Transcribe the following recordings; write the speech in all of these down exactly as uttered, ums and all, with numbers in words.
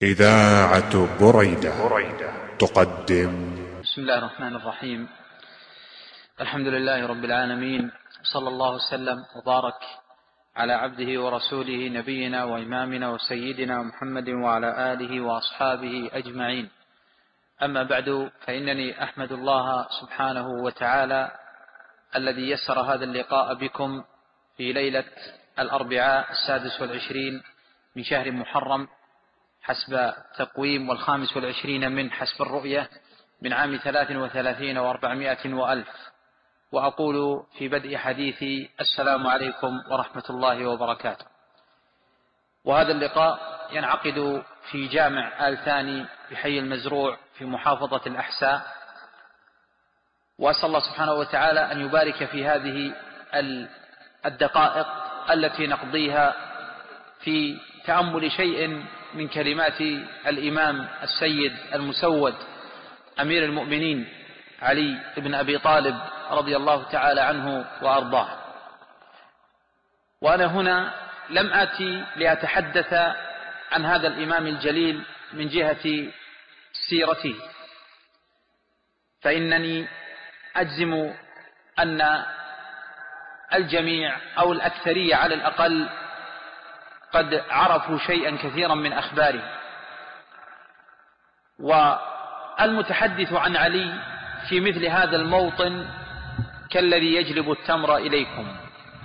إذاعة بريدة تقدم. بسم الله الرحمن الرحيم. الحمد لله رب العالمين، صلى الله وسلم وبارك على عبده ورسوله نبينا وإمامنا وسيدنا محمد وعلى آله وأصحابه أجمعين. أما بعد، فإنني أحمد الله سبحانه وتعالى الذي يسر هذا اللقاء بكم في ليلة الأربعاء السادس والعشرين من شهر محرم حسب تقويم، والخامس والعشرين من حسب الرؤية، من عام ثلاث وثلاثين وأربعمائة وألف. وأقول في بدء حديثي: السلام عليكم ورحمة الله وبركاته. وهذا اللقاء ينعقد في جامع آل ثاني بحي المزروع في محافظة الأحساء، وأسأل الله سبحانه وتعالى أن يبارك في هذه الدقائق التي نقضيها في تأمل شيء من كلمات الإمام السيد المسود أمير المؤمنين علي بن أبي طالب رضي الله تعالى عنه وأرضاه. وأنا هنا لم آتي لأتحدث عن هذا الإمام الجليل من جهة سيرته، فإنني أجزم أن الجميع أو الأكثرية على الأقل قد عرفوا شيئا كثيرا من أخباره. والمتحدث عن علي في مثل هذا الموطن كالذي يجلب التمر إليكم،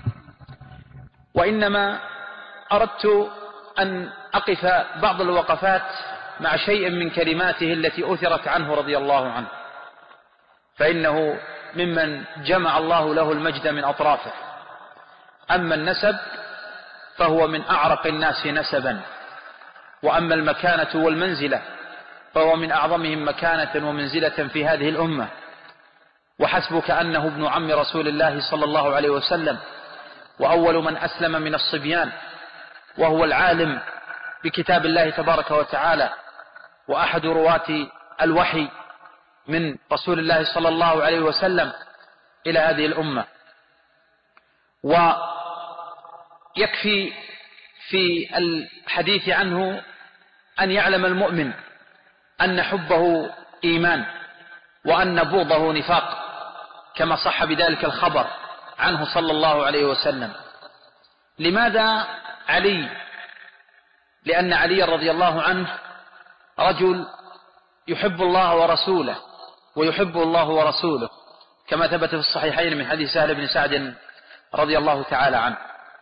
وإنما أردت أن أقف بعض الوقفات مع شيء من كلماته التي أثرت عنه رضي الله عنه، فإنه ممن جمع الله له المجد من أطرافه. أما النسب فهو من أعرق الناس نسبا، وأما المكانة والمنزلة فهو من أعظمهم مكانة ومنزلة في هذه الأمة. وحسبك أنه ابن عم رسول الله صلى الله عليه وسلم، وأول من أسلم من الصبيان، وهو العالم بكتاب الله تبارك وتعالى، وأحد رواة الوحي من رسول الله صلى الله عليه وسلم إلى هذه الأمة. ويكفي في الحديث عنه أن يعلم المؤمن أن حبه إيمان، وأن بغضه نفاق، كما صح بذلك الخبر عنه صلى الله عليه وسلم. لماذا علي؟ لأن علي رضي الله عنه رجل يحب الله ورسوله، ويحبه الله ورسوله، كما ثبت في الصحيحين من حديث سهل بن سعد رضي الله تعالى عنه.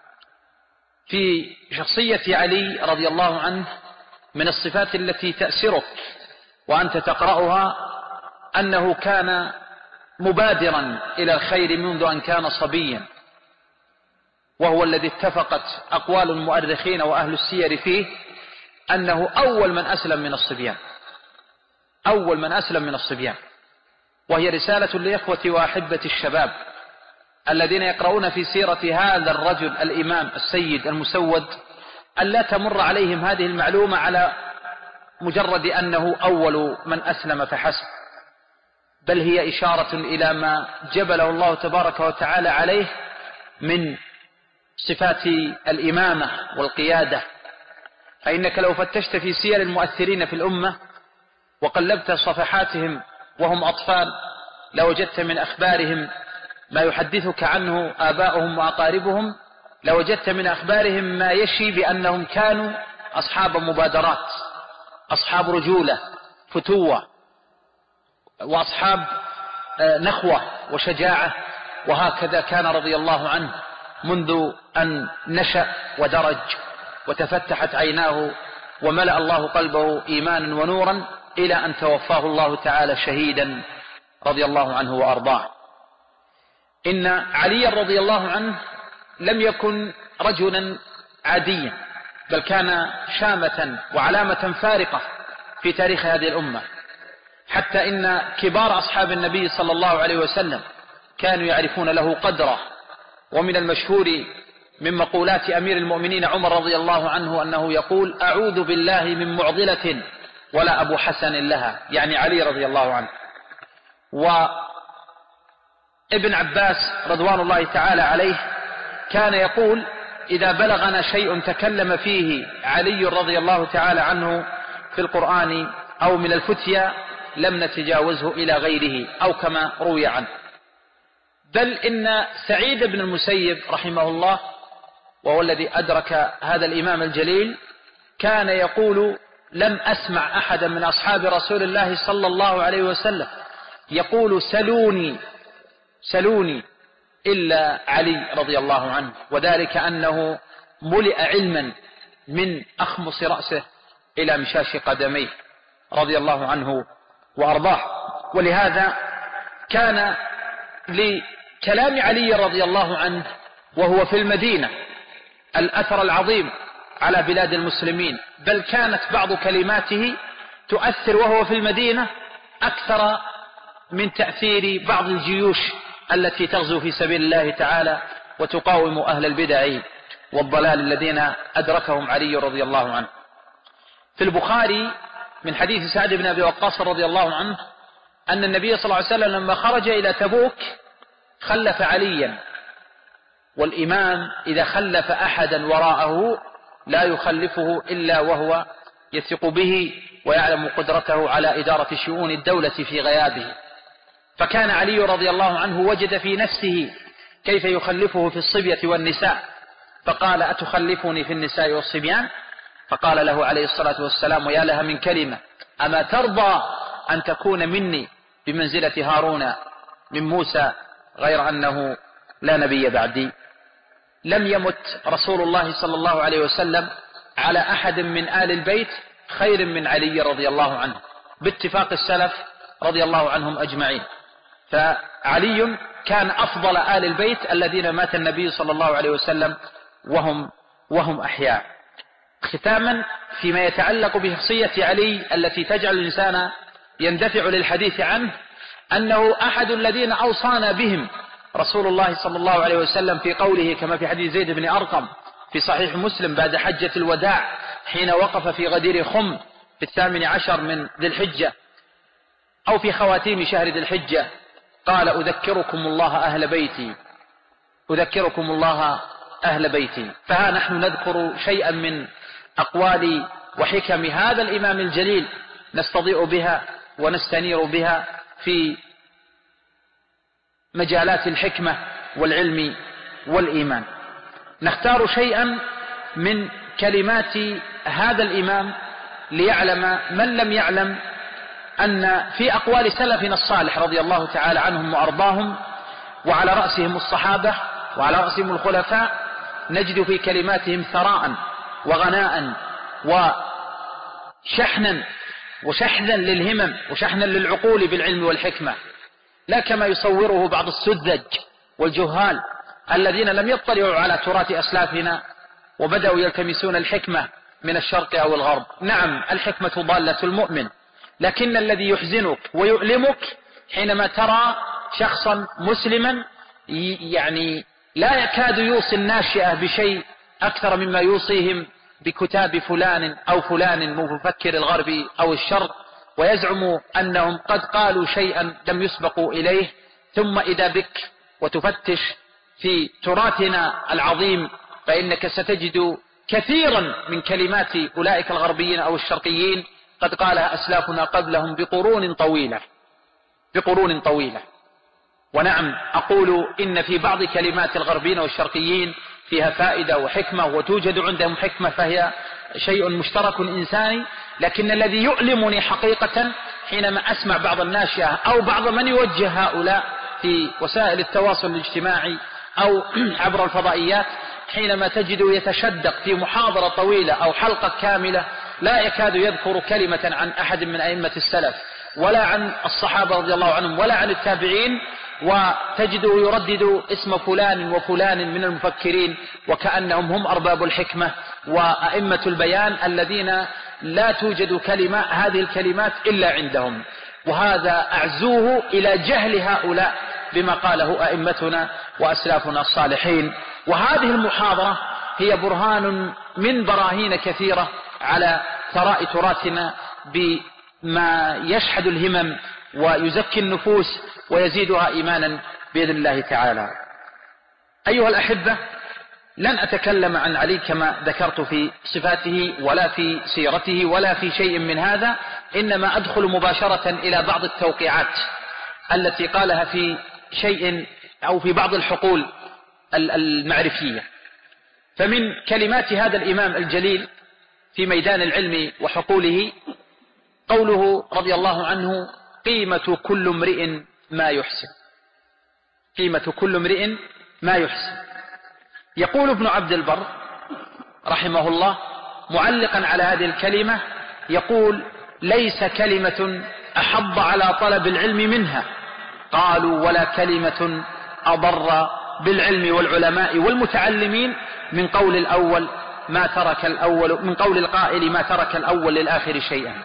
في شخصية علي رضي الله عنه من الصفات التي تأسرك وأنت تقرأها أنه كان مبادرا إلى الخير منذ أن كان صبيا، وهو الذي اتفقت أقوال المؤرخين وأهل السير فيه أنه أول من أسلم من الصبيان، أول من أسلم من الصبيان. وهي رسالة لإخوة وأحبة الشباب الذين يقرؤون في سيرة هذا الرجل الإمام السيد المسود أن لا تمر عليهم هذه المعلومة على مجرد أنه أول من أسلم فحسب، بل هي إشارة إلى ما جبله الله تبارك وتعالى عليه من صفات الإمامة والقيادة. فإنك لو فتشت في سير المؤثرين في الأمة وقلبت صفحاتهم وهم أطفال لوجدت من أخبارهم ما يحدثك عنه آباؤهم وأقاربهم، لوجدت من أخبارهم ما يشي بأنهم كانوا أصحاب مبادرات، أصحاب رجولة فتوة، وأصحاب نخوة وشجاعة. وهكذا كان رضي الله عنه منذ أن نشأ ودرج وتفتحت عيناه وملأ الله قلبه إيمانا ونورا إلى أن توفاه الله تعالى شهيدا رضي الله عنه وأرضاه. إن علي رضي الله عنه لم يكن رجلا عاديا، بل كان شامة وعلامة فارقة في تاريخ هذه الأمة، حتى إن كبار أصحاب النبي صلى الله عليه وسلم كانوا يعرفون له قدره. ومن المشهور من مقولات أمير المؤمنين عمر رضي الله عنه أنه يقول: أعوذ بالله من معضلة ولا أبو حسن لها، يعني علي رضي الله عنه. وابن عباس رضوان الله تعالى عليه كان يقول: إذا بلغنا شيء تكلم فيه علي رضي الله تعالى عنه في القرآن أو من الفتيا لم نتجاوزه إلى غيره أو كما روي عنه. بل إن سعيد بن المسيب رحمه الله، وهو الذي أدرك هذا الإمام الجليل، كان يقول: لم أسمع أحدا من أصحاب رسول الله صلى الله عليه وسلم يقول سلوني سلوني إلا علي رضي الله عنه، وذلك أنه ملئ علما من أخمص رأسه إلى مشاش قدميه رضي الله عنه وأرضاه. ولهذا كان لكلام علي رضي الله عنه وهو في المدينة الأثر العظيم على بلاد المسلمين، بل كانت بعض كلماته تؤثر وهو في المدينة أكثر من تأثير بعض الجيوش التي تغزو في سبيل الله تعالى وتقاوم أهل البدع والضلال الذين أدركهم علي رضي الله عنه. في البخاري من حديث سعد بن أبي وقاص رضي الله عنه أن النبي صلى الله عليه وسلم لما خرج إلى تبوك خلف عليا، والإمام إذا خلف أحدا وراءه لا يخلفه إلا وهو يثق به ويعلم قدرته على إدارة شؤون الدولة في غيابه. فكان علي رضي الله عنه وجد في نفسه كيف يخلفه في الصبية والنساء، فقال: أتخلفني في النساء والصبيان؟ فقال له عليه الصلاة والسلام: ويا لها من كلمة، أما ترضى أن تكون مني بمنزلة هارون من موسى غير أنه لا نبي بعدي؟ لم يمت رسول الله صلى الله عليه وسلم على أحد من آل البيت خير من علي رضي الله عنه باتفاق السلف رضي الله عنهم أجمعين. فعلي كان أفضل آل البيت الذين مات النبي صلى الله عليه وسلم وهم, وهم أحياء. ختاما فيما يتعلق بشخصية علي التي تجعل الإنسان يندفع للحديث عنه، أنه أحد الذين أوصانا بهم رسول الله صلى الله عليه وسلم في قوله كما في حديث زيد بن أرقم في صحيح مسلم بعد حجة الوداع حين وقف في غدير خم في الثامن عشر من ذي الحجة أو في خواتيم شهر ذي الحجة، قال: أذكركم الله أهل بيتي أذكركم الله أهل بيتي. فها نحن نذكر شيئا من أقوال وحكم هذا الإمام الجليل نستضيء بها ونستنير بها في مجالات الحكمة والعلم والإيمان. نختار شيئا من كلمات هذا الإمام ليعلم من لم يعلم أن في أقوال سلفنا الصالح رضي الله تعالى عنهم وأرضاهم، وعلى رأسهم الصحابة وعلى رأسهم الخلفاء، نجد في كلماتهم ثراء وغناء وشحنا وشحذا للهمم وشحنا للعقول بالعلم والحكمة، لا كما يصوره بعض السذج والجهال الذين لم يطلعوا على تراث أسلافنا وبدأوا يلتمسون الحكمة من الشرق أو الغرب. نعم، الحكمة ضالة المؤمن، لكن الذي يحزنك ويؤلمك حينما ترى شخصا مسلما يعني لا يكاد يوصي الناشئة بشيء أكثر مما يوصيهم بكتاب فلان أو فلان مفكر الغرب أو الشرق، ويزعم أنهم قد قالوا شيئا لم يسبقوا إليه، ثم إذا بك وتفتش في تراثنا العظيم فإنك ستجد كثيرا من كلمات أولئك الغربيين أو الشرقيين قد قالها أسلافنا قبلهم بقرون طويلة بقرون طويلة. ونعم، أقول إن في بعض كلمات الغربيين والشرقيين فيها فائدة وحكمة، وتوجد عندهم حكمة فهي شيء مشترك إنساني، لكن الذي يؤلمني حقيقة حينما أسمع بعض الناشئة أو بعض من يوجه هؤلاء في وسائل التواصل الاجتماعي أو عبر الفضائيات، حينما تجد يتشدق في محاضرة طويلة أو حلقة كاملة لا يكاد يذكر كلمة عن أحد من أئمة السلف ولا عن الصحابة رضي الله عنهم ولا عن التابعين، وتجده يردد اسم فلان وفلان من المفكرين وكأنهم هم أرباب الحكمة وأئمة البيان الذين لا توجد كلمة هذه الكلمات إلا عندهم. وهذا أعزوه إلى جهل هؤلاء بما قاله أئمتنا وأسلافنا الصالحين. وهذه المحاضرة هي برهان من براهين كثيرة على ثراء تراثنا بما يشحذ الهمم ويزكي النفوس ويزيدها إيمانا بإذن الله تعالى. أيها الأحبة، لن أتكلم عن علي كما ذكرت في صفاته ولا في سيرته ولا في شيء من هذا، إنما أدخل مباشرة إلى بعض التوقيعات التي قالها في شيء أو في بعض الحقول المعرفية. فمن كلمات هذا الإمام الجليل في ميدان العلم وحقوله قوله رضي الله عنه: قيمة كل امرئ ما يحسن. قيمة كل امرئ ما يحسن. يقول ابن عبد البر رحمه الله معلقا على هذه الكلمة، يقول: ليس كلمة أحض على طلب العلم منها، قالوا: ولا كلمة أضر بالعلم والعلماء والمتعلمين من قول الأول ما ترك الأول من قول القائل ما ترك الأول للآخر شيئا.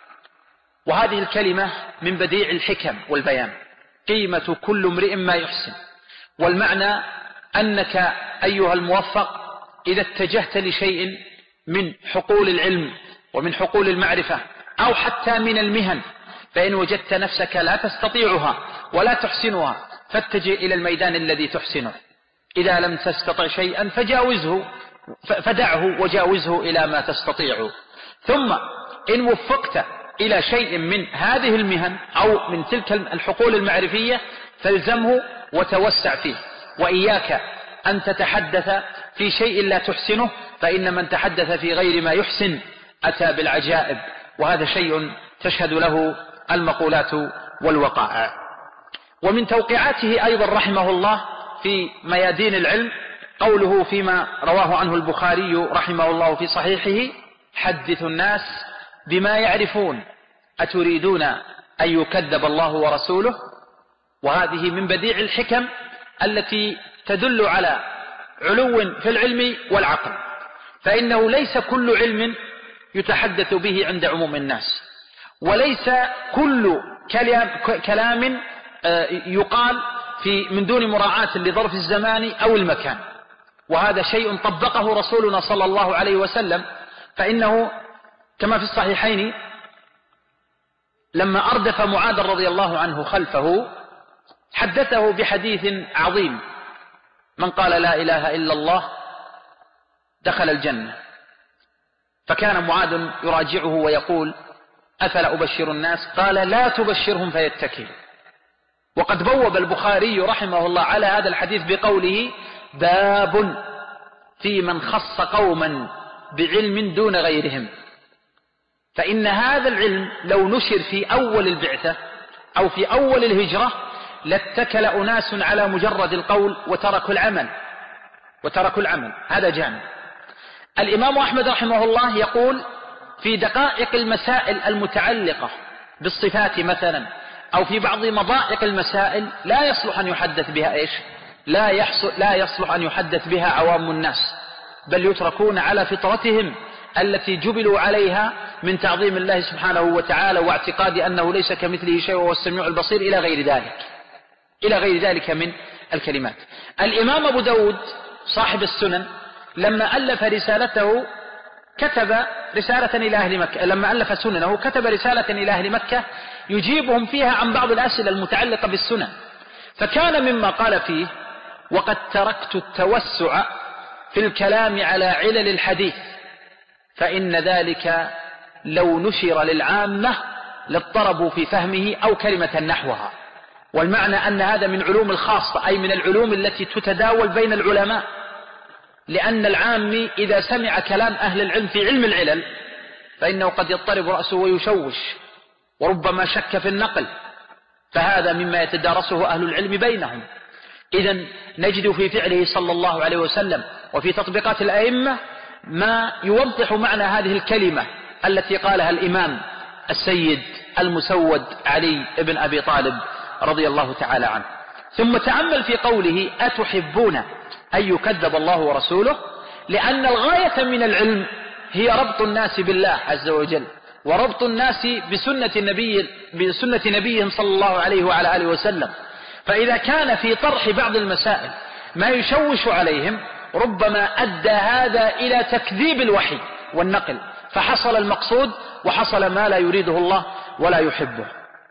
وهذه الكلمة من بديع الحكم والبيان. قيمة كل امرئ ما يحسن، والمعنى أنك أيها الموفق إذا اتجهت لشيء من حقول العلم ومن حقول المعرفة أو حتى من المهن، فإن وجدت نفسك لا تستطيعها ولا تحسنها فاتجه إلى الميدان الذي تحسنه. إذا لم تستطع شيئا فجاوزه فدعه وجاوزه إلى ما تستطيع. ثم إن وفقت إلى شيء من هذه المهن أو من تلك الحقول المعرفية فالزمه وتوسع فيه، وإياك أن تتحدث في شيء لا تحسنه، فإن من تحدث في غير ما يحسن أتى بالعجائب، وهذا شيء تشهد له المقولات والوقائع. ومن توقيعاته أيضا رحمه الله في ميادين العلم قوله فيما رواه عنه البخاري رحمه الله في صحيحه: حدثوا الناس بما يعرفون أتريدون أن يكذب الله ورسوله. وهذه من بديع الحكم التي تدل على علو في العلم والعقل، فإنه ليس كل علم يتحدث به عند عموم الناس، وليس كل كلام يقال في من دون مراعاة لظرف الزمان أو المكان. وهذا شيء طبقه رسولنا صلى الله عليه وسلم، فإنه كما في الصحيحين لما أردف معاذ رضي الله عنه خلفه حدثه بحديث عظيم: من قال لا إله إلا الله دخل الجنة. فكان معاذ يراجعه ويقول: أفلا أبشر الناس؟ قال: لا تبشرهم فيتكلوا. وقد بوب البخاري رحمه الله على هذا الحديث بقوله: باب في من خص قوما بعلم دون غيرهم. فإن هذا العلم لو نشر في أول البعثة أو في أول الهجرة لاتكل أناس على مجرد القول وتركوا العمل وتركوا العمل هذا جانب. الإمام أحمد رحمه الله يقول في دقائق المسائل المتعلقة بالصفات مثلا أو في بعض مضائق المسائل لا يصلح أن يحدث بها إيش لا, يحصل لا يصلح أن يحدث بها عوام الناس، بل يتركون على فطرتهم التي جبلوا عليها من تعظيم الله سبحانه وتعالى واعتقاد أنه ليس كمثله شيء وهو السميع البصير إلى غير ذلك إلى غير ذلك من الكلمات. الإمام أبو داود صاحب السنن لما ألف رسالته كتب رسالة إلى أهل مكة، لما ألف سننه كتب رسالة إلى أهل مكة يجيبهم فيها عن بعض الأسئلة المتعلقة بالسنن، فكان مما قال فيه: وقد تركت التوسع في الكلام على علل الحديث، فإن ذلك لو نشر للعامة لاضطربوا في فهمه أو كلمة نحوها. والمعنى أن هذا من علوم الخاصة، أي من العلوم التي تتداول بين العلماء، لأن العام إذا سمع كلام أهل العلم في علم العلل فإنه قد يضطرب رأسه ويشوش وربما شك في النقل، فهذا مما يتدارسه أهل العلم بينهم. إذن نجد في فعله صلى الله عليه وسلم وفي تطبيقات الأئمة ما يوضح معنى هذه الكلمة التي قالها الإمام السيد المسود علي بن أبي طالب رضي الله تعالى عنه. ثم تأمل في قوله: أتحبون أن يكذب الله ورسوله، لأن الغاية من العلم هي ربط الناس بالله عز وجل وربط الناس بسنة النبي بسنة نبيهم صلى الله عليه وعلى آله وسلم. فإذا كان في طرح بعض المسائل ما يشوش عليهم ربما أدى هذا إلى تكذيب الوحي والنقل، فحصل المقصود وحصل ما لا يريده الله ولا يحبه.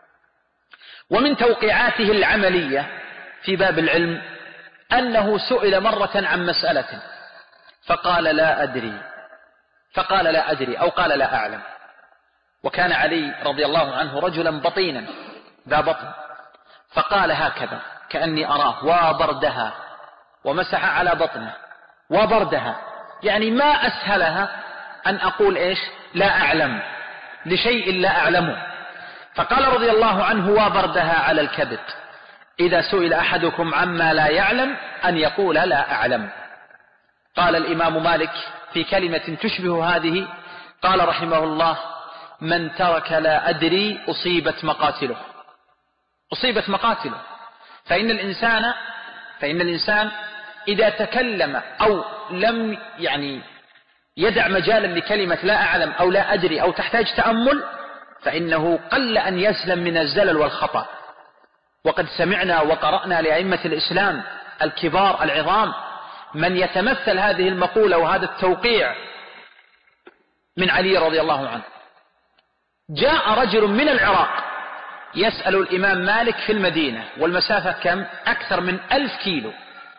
ومن توقيعاته العملية في باب العلم أنه سئل مرة عن مسألة فقال لا أدري فقال لا أدري أو قال لا أعلم. وكان علي رضي الله عنه رجلا بطينا ذا بطن، فقال هكذا كأني أراه وبردها، ومسح على بطنه وبردها، يعني ما أسهلها أن أقول إيش لا أعلم لشيء لا أعلمه. فقال رضي الله عنه وبردها على الكبد، إذا سئل أحدكم عما لا يعلم أن يقول لا أعلم. قال الإمام مالك في كلمة تشبه هذه، قال رحمه الله: من ترك لا أدري أصيبت مقاتله. أصيبت مقاتله. فإن الإنسان فإن الإنسان إذا تكلم أو لم يعني يدع مجالا لكلمة لا أعلم أو لا أدري أو تحتاج تأمل، فإنه قل أن يسلم من الزلل والخطأ. وقد سمعنا وقرأنا لأئمة الإسلام الكبار العظام من يتمثل هذه المقولة وهذا التوقيع من علي رضي الله عنه. جاء رجل من العراق يسأل الإمام مالك في المدينة، والمسافة كم؟ أكثر من ألف كيلو،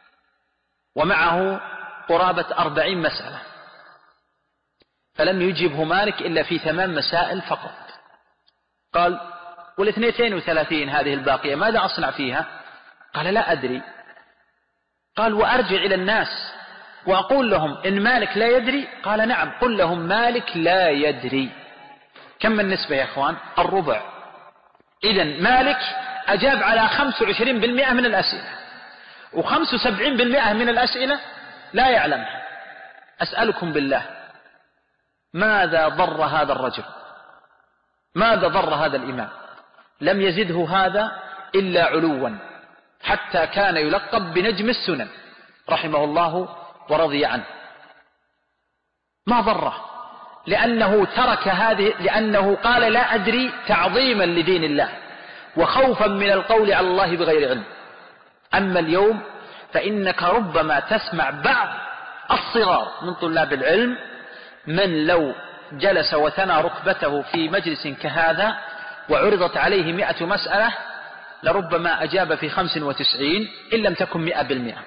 ومعه قرابة أربعين مسألة، فلم يجبه مالك إلا في ثمان مسائل فقط. قال: والاثنتين وثلاثين هذه الباقية ماذا أصنع فيها؟ قال: لا أدري. قال: وأرجع إلى الناس وأقول لهم إن مالك لا يدري؟ قال: نعم، قل لهم مالك لا يدري. كم النسبة يا أخوان؟ الربع. إذن مالك أجاب على خمسة وعشرين بالمئة من الأسئلة، وخمسة وسبعين بالمئة من الأسئلة لا يعلمها. أسألكم بالله، ماذا ضر هذا الرجل؟ ماذا ضر هذا الإمام؟ لم يزده هذا إلا علوا، حتى كان يلقب بنجم السنن رحمه الله ورضي عنه. ما ضره، لأنه ترك هذه، لأنه قال لا أدري تعظيما لدين الله وخوفا من القول على الله بغير علم. أما اليوم فإنك ربما تسمع بعض الصغار من طلاب العلم من لو جلس وثنى ركبته في مجلس كهذا وعرضت عليه مئة مسألة لربما أجاب في خمس وتسعين إن لم تكن مئة بالمئة،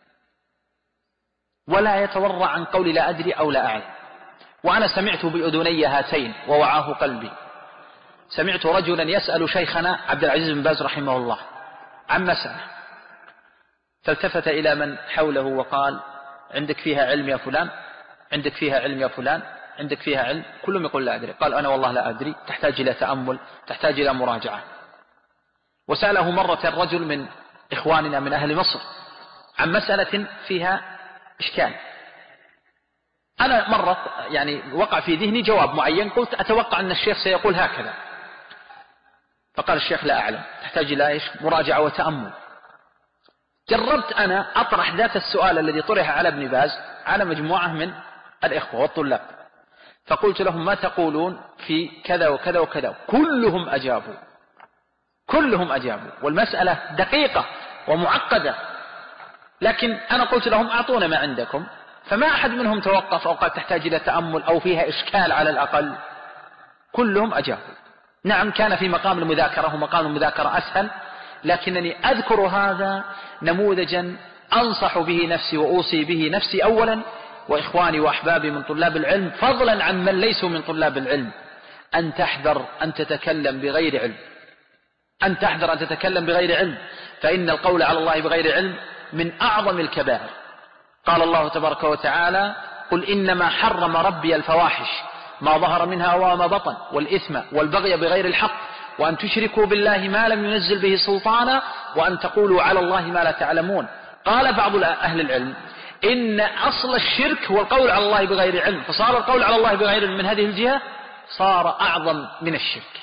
ولا يتورع عن قول لا أدري أو لا أعلم. وأنا سمعت بأذني هاتين ووعاه قلبي، سمعت رجلا يسأل شيخنا عبد العزيز بن باز رحمه الله عن مسألة، فالتفت إلى من حوله وقال: عندك فيها علم يا فلان؟ عندك فيها علم يا فلان؟ عندك فيها علم؟ كلهم يقول لا أدري. قال: أنا والله لا أدري، تحتاج إلى تأمل، تحتاج إلى مراجعة. وسأله مرة الرجل من إخواننا من أهل مصر عن مسألة فيها إشكال. أنا مرة يعني وقع في ذهني جواب معين، قلت أتوقع أن الشيخ سيقول هكذا. فقال الشيخ: لا أعلم، تحتاج إلى إيش؟ مراجعة وتأمل. جربت أنا أطرح ذات السؤال الذي طرح على ابن باز على مجموعة من الإخوة والطلاب، فقلت لهم: ما تقولون في كذا وكذا وكذا؟ كلهم أجابوا، كلهم أجابوا، والمسألة دقيقة ومعقدة. لكن أنا قلت لهم: أعطونا ما عندكم. فما أحد منهم توقف أو قال تحتاج إلى تأمل أو فيها إشكال على الأقل. كلهم أجابوا. نعم، كان في مقام المذاكرة، ومقام المذاكرة أسهل، لكنني أذكر هذا نموذجا أنصح به نفسي وأوصي به نفسي أولا وإخواني وأحبابي من طلاب العلم، فضلا عن من ليسوا من طلاب العلم، أن تحذر أن تتكلم بغير علم، أن تحذر أن تتكلم بغير علم، فإن القول على الله بغير علم من أعظم الكبائر. قال الله تبارك وتعالى: قل إنما حرم ربي الفواحش ما ظهر منها وما بطن والإثم والبغي بغير الحق وأن تشركوا بالله ما لم ينزل به سلطانا وأن تقولوا على الله ما لا تعلمون. قال بعض أهل العلم إن أصل الشرك هو القول على الله بغير علم، فصار القول على الله بغير علم من هذه الجهة صار أعظم من الشرك.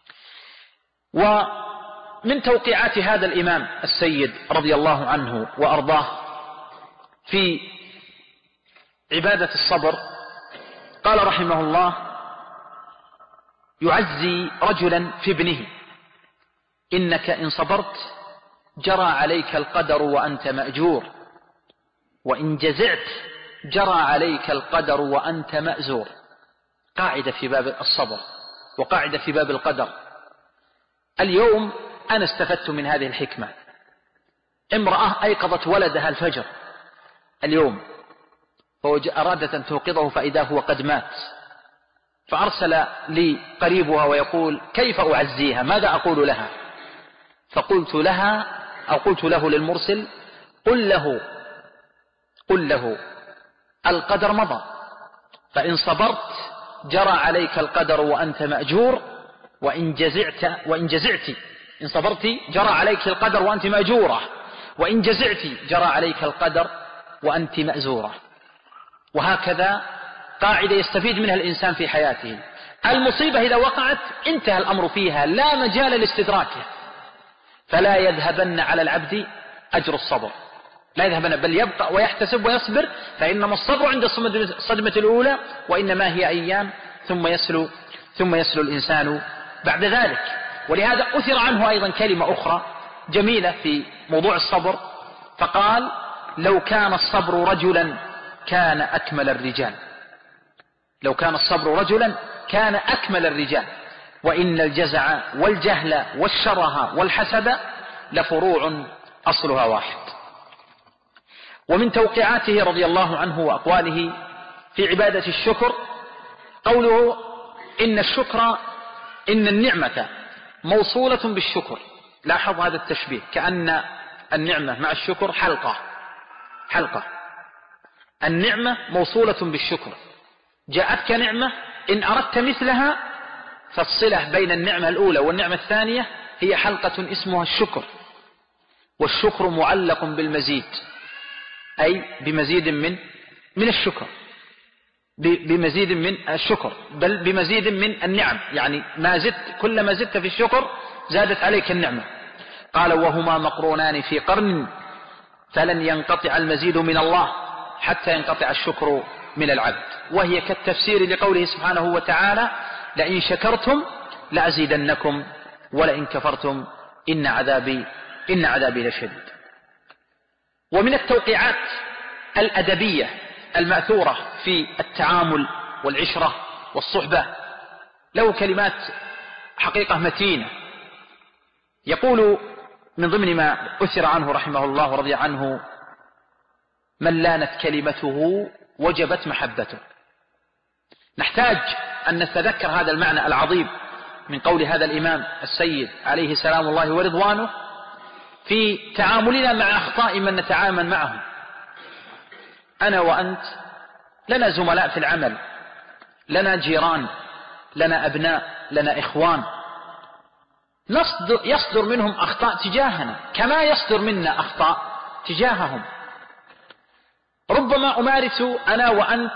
ومن توقيعات هذا الإمام السيد رضي الله عنه وأرضاه في عبادة الصبر، قال رحمه الله: يعزي رجلا في ابنه: إنك إن صبرت جرى عليك القدر وأنت مأجور، وإن جزعت جرى عليك القدر وأنت مأزور. قاعدة في باب الصبر وقاعدة في باب القدر. اليوم أنا استفدت من هذه الحكمة. امرأة أيقظت ولدها الفجر اليوم، فأرادت أن توقظه فإذا هو قد مات، فأرسل لي قريبها ويقول كيف أعزيها، ماذا أقول لها؟ فقلت لها أو قلت له للمرسل قل له قل له القدر مضى، فإن صبرت جرى عليك القدر وأنت مأجور، وإن جزعت وإن جزعت إن صبرت جرى عليك القدر وأنت مأجورة، وإن جزعت جرى عليك القدر وأنت مأزورة. وهكذا قاعدة يستفيد منها الإنسان في حياته. المصيبة إذا وقعت انتهى الأمر فيها، لا مجال لاستدراكه، فلا يذهبن على العبد أجر الصبر، لا يذهبن بل يبقى ويحتسب ويصبر، فإنما الصبر عند الصدمة الأولى، وإنما هي أيام ثم يسلو ثم يسلو الإنسان بعد ذلك. ولهذا أثر عنه أيضا كلمة أخرى جميلة في موضوع الصبر، فقال لو كان الصبر رجلا كان أكمل الرجال، لو كان الصبر رجلا كان أكمل الرجال، وإن الجزع والجهل والشره والحسد لفروع أصلها واحد. ومن توقيعاته رضي الله عنه وأقواله في عبادة الشكر قوله إن الشكر إن النعمة موصولة بالشكر. لاحظ هذا التشبيه، كأن النعمة مع الشكر حلقة حلقة النعمة موصولة بالشكر، جاءتك نعمة إن أردت مثلها فالصلة بين النعمة الأولى والنعمة الثانية هي حلقة اسمها الشكر، والشكر معلق بالمزيد، أي بمزيد من من الشكر، بمزيد من الشكر، بل بمزيد من النعم، يعني ما زدت كلما زدت في الشكر زادت عليك النعمة. قال وهما مقرونان في قرن فلن ينقطع المزيد من الله حتى ينقطع الشكر من العبد، وهي كالتفسير لقوله سبحانه وتعالى لئن شكرتم لأزيدنكم ولئن كفرتم إن عذابي إن عذابي لشديد. ومن التوقيعات الأدبية المأثورة في التعامل والعشرة والصحبة له كلمات حقيقة متينة. يقول من ضمن ما أثر عنه رحمه الله ورضي عنه من لانت كلمته وجبت محبته. نحتاج أن نتذكر هذا المعنى العظيم من قول هذا الإمام السيد عليه سلام الله ورضوانه في تعاملنا مع أخطاء من نتعامل معهم. أنا وأنت لنا زملاء في العمل، لنا جيران، لنا أبناء، لنا إخوان، يصدر منهم أخطاء تجاهنا كما يصدر منا أخطاء تجاههم. ربما أمارس أنا وأنت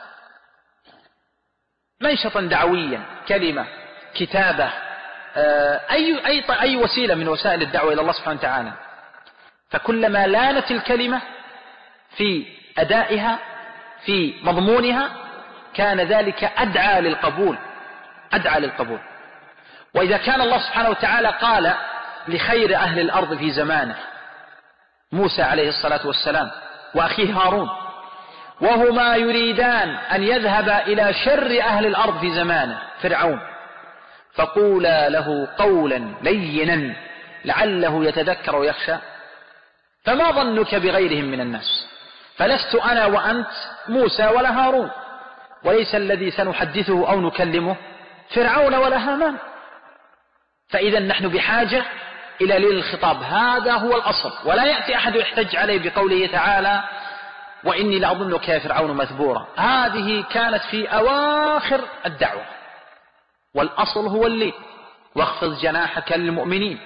منشطا دعويا، كلمة، كتابة، أي, أي, أي وسيلة من وسائل الدعوة إلى الله سبحانه وتعالى، فكلما لانت الكلمة في أدائها في مضمونها كان ذلك أدعى للقبول أدعى للقبول. وإذا كان الله سبحانه وتعالى قال لخير أهل الأرض في زمانه موسى عليه الصلاة والسلام وأخيه هارون وهما يريدان أن يذهبا إلى شر أهل الأرض في زمانه فرعون فقولا له قولا لينا لعله يتذكر ويخشى، فما ظنك بغيرهم من الناس؟ فلست أنا وأنت موسى ولا هارون، وليس الذي سنحدثه أو نكلمه فرعون ولا هامان. فإذا نحن بحاجة إلى ليل الخطاب، هذا هو الأصل. ولا يأتي أحد يحتج عليه بقوله تعالى وإني لأظنك يا فرعون مثبورا. هذه كانت في أواخر الدعوة، والأصل هو اللين، واخفض جناحك للمؤمنين،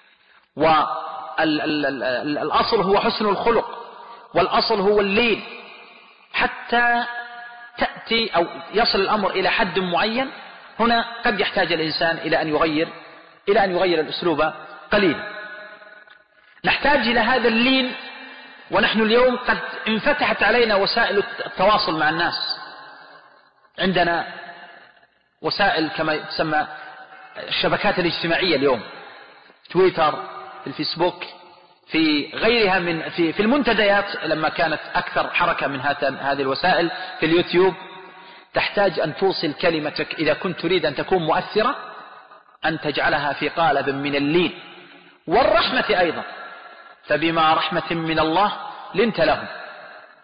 والأصل هو حسن الخلق، والأصل هو اللين، حتى تأتي أو يصل الأمر إلى حد معين. هنا قد يحتاج الإنسان إلى أن يغير إلى أن يغير الأسلوب قليلا. نحتاج إلى هذا اللين، ونحن اليوم قد انفتحت علينا وسائل التواصل مع الناس. عندنا وسائل كما تسمى الشبكات الاجتماعية اليوم، تويتر، في الفيسبوك، في غيرها من في في المنتديات لما كانت أكثر حركة من هذه الوسائل، في اليوتيوب. تحتاج أن توصل كلمتك إذا كنت تريد أن تكون مؤثرة، أن تجعلها في قالب من اللين والرحمة أيضا، فبما رحمة من الله لنت لهم.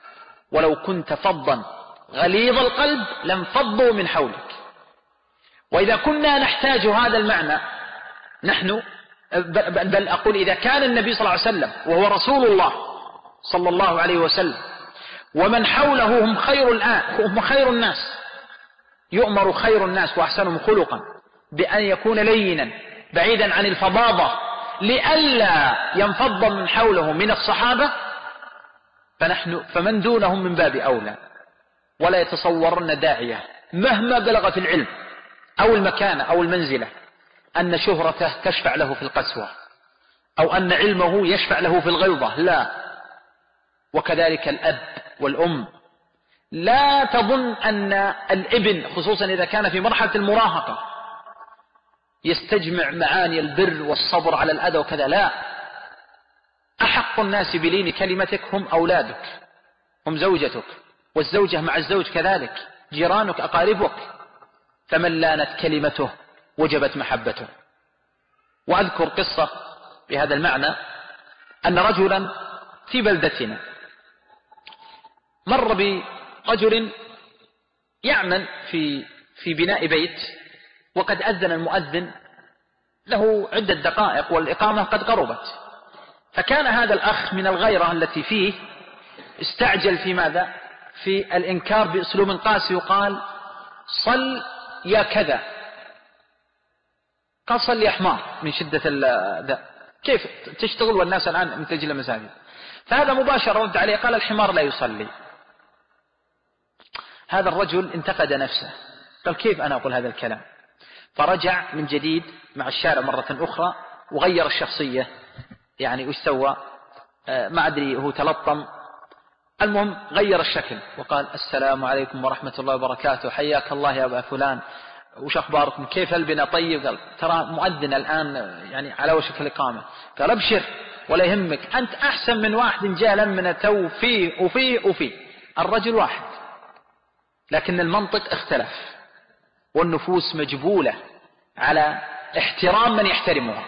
ولو كنت فظا غليظ القلب لانفضوا من حولك. وإذا كنا نحتاج هذا المعنى نحن، بل أقول إذا كان النبي صلى الله عليه وسلم وهو رسول الله صلى الله عليه وسلم ومن حوله هم خير الآن هم خير الناس، يؤمر خير الناس وأحسنهم خلقا بأن يكون لينا بعيدا عن الفظاظة لئلا ينفض من حوله من الصحابة، فنحن فمن دونهم من باب أولى. ولا يتصورن داعية مهما بلغ في العلم أو المكانة أو المنزلة أن شهرته تشفع له في القسوة أو أن علمه يشفع له في الغلظة، لا. وكذلك الأب والأم، لا تظن أن الابن خصوصا إذا كان في مرحلة المراهقة يستجمع معاني البر والصبر على الأذى وكذا، لا. أحق الناس بلين كلمتك هم أولادك، هم زوجتك، والزوجة مع الزوج كذلك، جيرانك، أقاربك. فمن لانت كلمته وجبت محبته. وأذكر قصة بهذا المعنى، أن رجلا في بلدتنا مر برجل يعمل في في بناء بيت، وقد أذن المؤذن له عدة دقائق والإقامة قد قربت، فكان هذا الأخ من الغيرة التي فيه استعجل في ماذا؟ في الإنكار بأسلوب قاسي، وقال صل يا كذا. قال صل يا حمار من شدة ذا، كيف تشتغل والناس الآن متجلة مساجد؟ فهذا مباشرة رد عليه قال الحمار لا يصلي. هذا الرجل انتقد نفسه، قال كيف أنا أقول هذا الكلام؟ فرجع من جديد مع الشارع مرة أخرى وغير الشخصية، يعني وش سوى؟ آه ما أدري، هو تلطم، المهم غير الشكل وقال السلام عليكم ورحمة الله وبركاته، حياك الله يا أبا فلان، وش أخباركم، كيف البنا طيب؟ قال ترى مؤذن الآن يعني على وشك الإقامة. قال أبشر ولا يهمك، أنت أحسن من واحد جاء لمنا تو فيه وفيه وفيه، الرجل واحد، لكن المنطق اختلف، والنفوس مجبولة على احترام من يحترمها،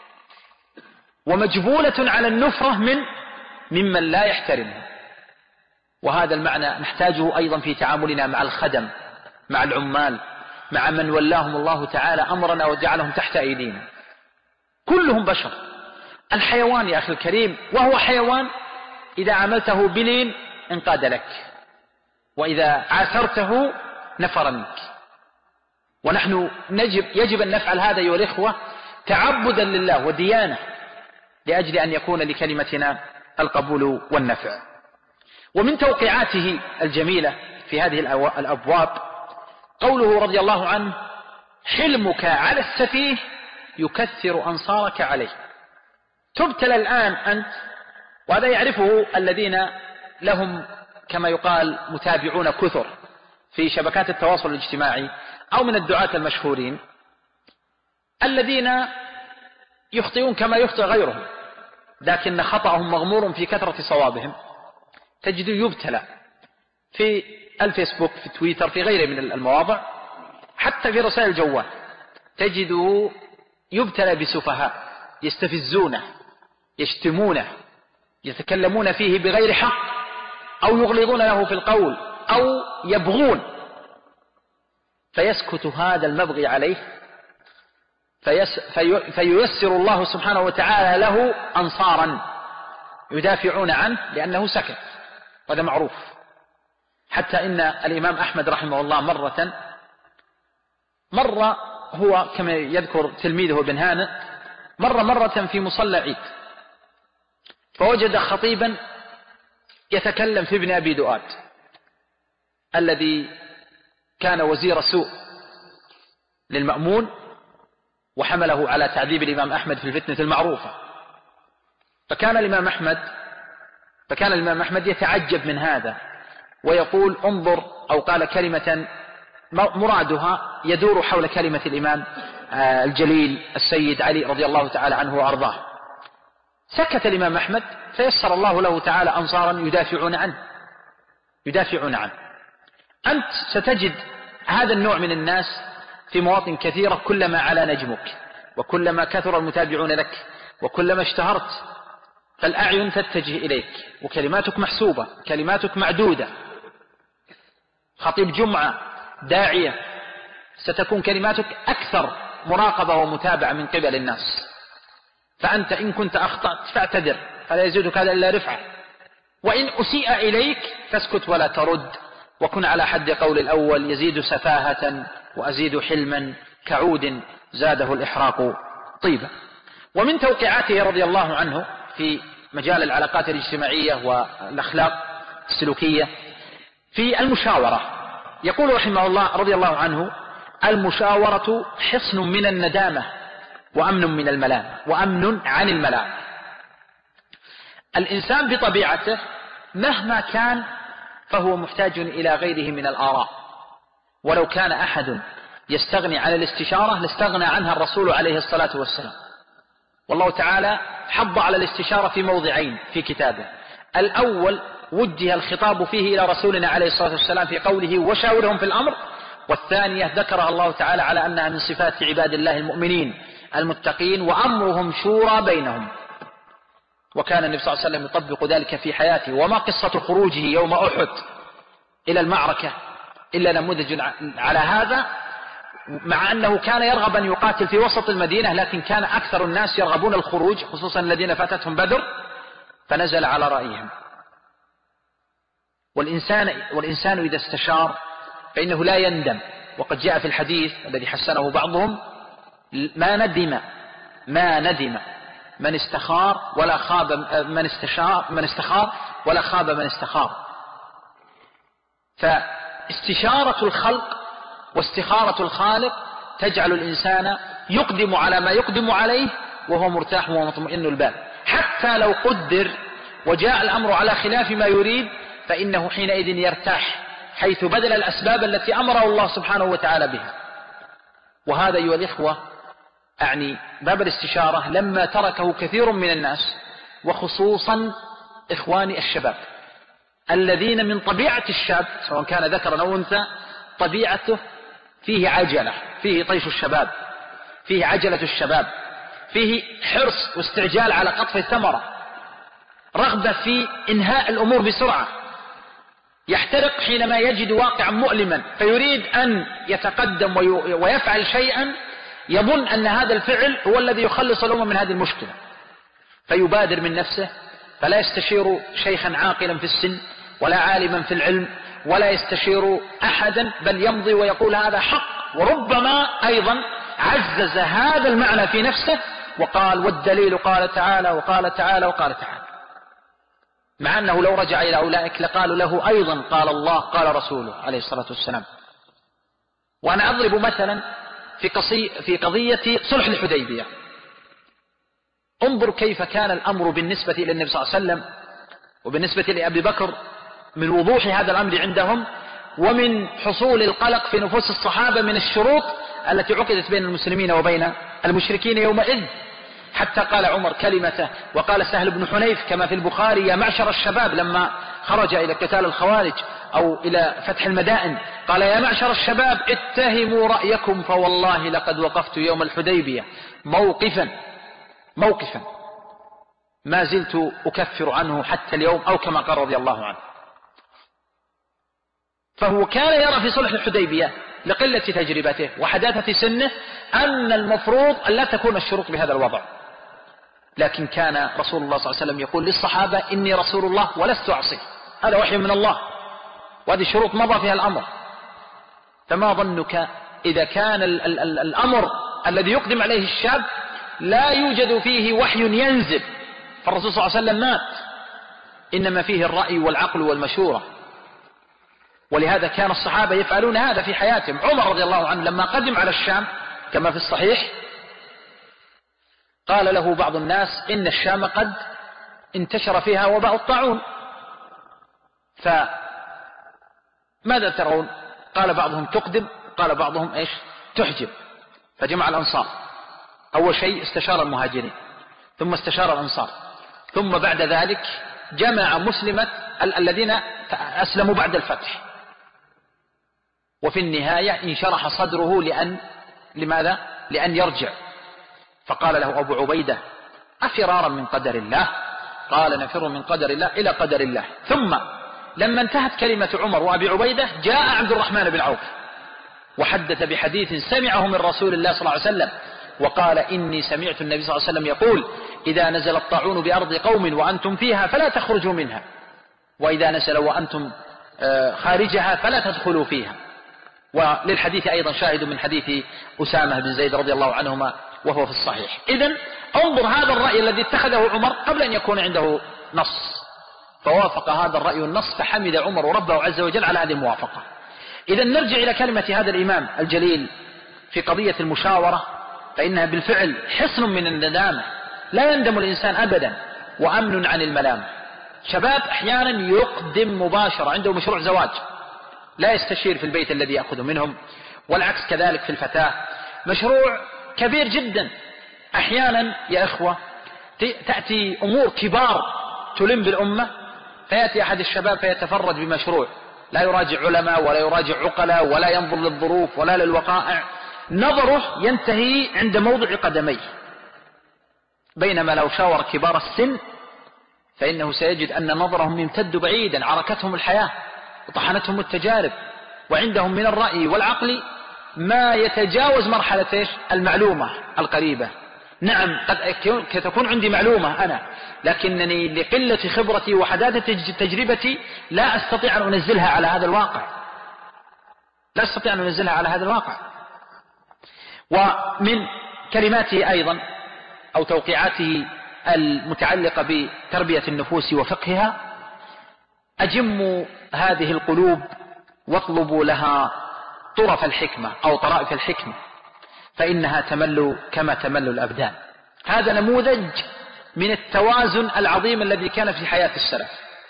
ومجبولة على النفرة من ممن لا يحترمها. وهذا المعنى نحتاجه أيضا في تعاملنا مع الخدم، مع العمال، مع من ولاهم الله تعالى أمرنا وجعلهم تحت أيدينا. كلهم بشر. الحيوان يا أخي الكريم وهو حيوان إذا عملته بلين انقاد لك، وإذا عاثرته نفر منك. ونحن نجب يجب أن نفعل هذا أيها الإخوة تعبدا لله وديانة، لأجل أن يكون لكلمتنا القبول والنفع. ومن توقيعاته الجميلة في هذه الأبواب قوله رضي الله عنه حلمك على السفيه يكثر أنصارك عليه. تبتلى الآن أنت، وهذا يعرفه الذين لهم كما يقال متابعون كثر في شبكات التواصل الاجتماعي أو من الدعاة المشهورين الذين يخطئون كما يخطئ غيرهم، لكن خطأهم مغمور في كثرة صوابهم. تجد يبتلى في الفيسبوك، في تويتر، في غيره من المواضع، حتى في رسائل الجوال تجد يبتلى بسفهاء يستفزونه، يشتمونه، يتكلمون فيه بغير حق، أو يغلظون له في القول، أو يبغون، فيسكت هذا المبغي عليه، فيس في فييسر الله سبحانه وتعالى له أنصارا يدافعون عنه لأنه سكت، وهذا معروف. حتى إن الإمام أحمد رحمه الله مرة مرة هو كما يذكر تلميذه بن هانئ مرة مرة في مصلى عيد، فوجد خطيبا يتكلم في ابن أبي دؤاد الذي كان وزير سوء للمأمون، وحمله على تعذيب الإمام أحمد في الفتنة المعروفة. فكان الإمام أحمد فكان الإمام أحمد يتعجب من هذا ويقول انظر، أو قال كلمة مرادها يدور حول كلمة الإمام الجليل السيد علي رضي الله تعالى عنه وأرضاه. سكت الإمام أحمد فيسر الله له تعالى أنصارا يدافعون عنه يدافعون عنه. أنت ستجد هذا النوع من الناس في مواطن كثيرة، كلما على نجمك وكلما كثر المتابعون لك وكلما اشتهرت فالأعين تتجه إليك، وكلماتك محسوبة، كلماتك معدودة. خطيب جمعة، داعية، ستكون كلماتك أكثر مراقبة ومتابعة من قبل الناس. فأنت إن كنت أخطأت فاعتذر، فلا يزيدك هذا إلا رفعة، وإن أسيء إليك فاسكت ولا ترد، وكن على حد قول الأول: يزيد سفاهة وأزيد حلما، كعود زاده الإحراق طيبة. ومن توقيعاته رضي الله عنه في مجال العلاقات الاجتماعية والأخلاق السلوكية في المشاورة، يقول رحمه الله رضي الله عنه: المشاورة حصن من الندامة وأمن من الملامة وأمن عن الملامة. الإنسان بطبيعته مهما كان فهو محتاج إلى غيره من الآراء، ولو كان أحد يستغني عن الاستشارة لاستغنى عنها الرسول عليه الصلاة والسلام. والله تعالى حض على الاستشارة في موضعين في كتابه: الأول وجه الخطاب فيه إلى رسولنا عليه الصلاة والسلام في قوله: وشاورهم في الأمر، والثانية ذكرها الله تعالى على أنها من صفات عباد الله المؤمنين المتقين: وأمرهم شورى بينهم. وكان النبي صلى الله عليه وسلم يطبق ذلك في حياته. وما قصة خروجه يوم أحد إلى المعركة إلا نموذج على هذا، مع أنه كان يرغب أن يقاتل في وسط المدينة، لكن كان أكثر الناس يرغبون الخروج، خصوصا الذين فاتتهم بدر، فنزل على رأيهم. والإنسان, والإنسان إذا استشار فإنه لا يندم. وقد جاء في الحديث الذي حسنه بعضهم: ما ندم ما ندم من استخار ولا خاب من استشار من استخار ولا خاب من استخار. فاستشارة الخلق واستخارة الخالق تجعل الإنسان يقدم على ما يقدم عليه وهو مرتاح ومطمئن البال، حتى لو قدر وجاء الأمر على خلاف ما يريد فإنه حينئذ يرتاح، حيث بذل الأسباب التي أمره الله سبحانه وتعالى بها. وهذا أيها الإخوة أعني باب الاستشارة لما تركه كثير من الناس، وخصوصا إخواني الشباب الذين من طبيعة الشاب سواء كان ذكرا أو أنثى طبيعته فيه عجلة، فيه طيش الشباب، فيه عجلة الشباب، فيه حرص واستعجال على قطف الثمرة، رغبة في إنهاء الأمور بسرعة، يحترق حينما يجد واقعا مؤلما فيريد أن يتقدم ويفعل شيئا يظن أن هذا الفعل هو الذي يخلص الأمة من هذه المشكلة، فيبادر من نفسه، فلا يستشير شيخا عاقلا في السن ولا عالما في العلم ولا يستشير أحدا، بل يمضي ويقول هذا حق. وربما أيضا عزز هذا المعنى في نفسه وقال: والدليل قال تعالى وقال تعالى وقال تعالى، مع أنه لو رجع إلى أولئك لقالوا له أيضا قال الله قال رسوله عليه الصلاة والسلام. وأنا أضرب مثلا في, قصي في قضية صلح الحديبية. انظر كيف كان الأمر بالنسبة إلى النبي صلى الله عليه وسلم وبالنسبة لأبي بكر من وضوح هذا الأمر عندهم، ومن حصول القلق في نفوس الصحابة من الشروط التي عقدت بين المسلمين وبين المشركين يومئذ، حتى قال عمر كلمته وقال سهل بن حنيف كما في البخاري: يا معشر الشباب، لما خرج إلى قتال الخوارج أو إلى فتح المدائن قال: يا معشر الشباب اتهموا رأيكم فوالله لقد وقفت يوم الحديبية موقفا موقفا ما زلت أكفر عنه حتى اليوم، أو كما قال رضي الله عنه. فهو كان يرى في صلح الحديبية لقلة تجربته وحداثة سنه أن المفروض أن لا تكون الشروط بهذا الوضع، لكن كان رسول الله صلى الله عليه وسلم يقول للصحابة: إني رسول الله ولست أعصي، هذا وحي من الله، وهذه شروط مضى فيها الأمر. فما ظنك إذا كان ال ال ال الأمر الذي يقدم عليه الشاب لا يوجد فيه وحي ينزل، فالرسول صلى الله عليه وسلم مات، إنما فيه الرأي والعقل والمشورة. ولهذا كان الصحابة يفعلون هذا في حياتهم. عمر رضي الله عنه لما قدم على الشام كما في الصحيح قال له بعض الناس: إن الشام قد انتشر فيها وباء الطاعون، فماذا ترون؟ قال بعضهم تقدم، قال بعضهم إيش؟ تحجب. فجمع الأنصار، أول شيء استشار المهاجرين، ثم استشار الأنصار، ثم بعد ذلك جمع مسلمة الذين أسلموا بعد الفتح، وفي النهاية انشرح صدره لأن لماذا؟ لأن يرجع. فقال له أبو عبيدة: أفرارا من قدر الله؟ قال نفر من قدر الله إلى قدر الله. ثم لما انتهت كلمة عمر وأبي عبيدة جاء عبد الرحمن بن عوف وحدث بحديث سمعه من رسول الله صلى الله عليه وسلم وقال إني سمعت النبي صلى الله عليه وسلم يقول إذا نزل الطاعون بأرض قوم وأنتم فيها فلا تخرجوا منها، وإذا نزل وأنتم خارجها فلا تدخلوا فيها. وللحديث أيضا شاهد من حديث أسامة بن زيد رضي الله عنهما وهو في الصحيح. إذن انظر هذا الرأي الذي اتخذه عمر قبل أن يكون عنده نص، فوافق هذا الرأي النص، فحمد عمر ربه عز وجل على هذه الموافقة. إذن نرجع إلى كلمة هذا الإمام الجليل في قضية المشاورة، فإنها بالفعل حصن من الندامة، لا يندم الإنسان أبدا، وأمن عن الملامة. شباب أحيانا يقدم مباشرة عنده مشروع زواج لا يستشير في البيت الذي يأخذ منهم، والعكس كذلك في الفتاة، مشروع كبير جدا. أحيانا يا إخوة تأتي أمور كبار تلم بالأمة، فيأتي أحد الشباب فيتفرد بمشروع لا يراجع علماء ولا يراجع عقلاء ولا ينظر للظروف ولا للوقائع، نظره ينتهي عند موضع قدميه. بينما لو شاور كبار السن فإنه سيجد أن نظرهم يمتد بعيدا، عركتهم الحياة وطحنتهم التجارب، وعندهم من الرأي والعقل ما يتجاوز مرحلة المعلومة القريبة. نعم قد تكون عندي معلومة أنا، لكنني لقلة خبرتي وحداثة تجربتي لا أستطيع أن أنزلها على هذا الواقع، لا أستطيع أن أنزلها على هذا الواقع. ومن كلماته أيضا أو توقيعاته المتعلقة بتربية النفوس وفقهها: أجموا هذه القلوب واطلبوا لها طرف الحكمة أو طرائف الحكمة فإنها تمل كما تمل الأبدان. هذا نموذج من التوازن العظيم الذي كان في حياة السلف.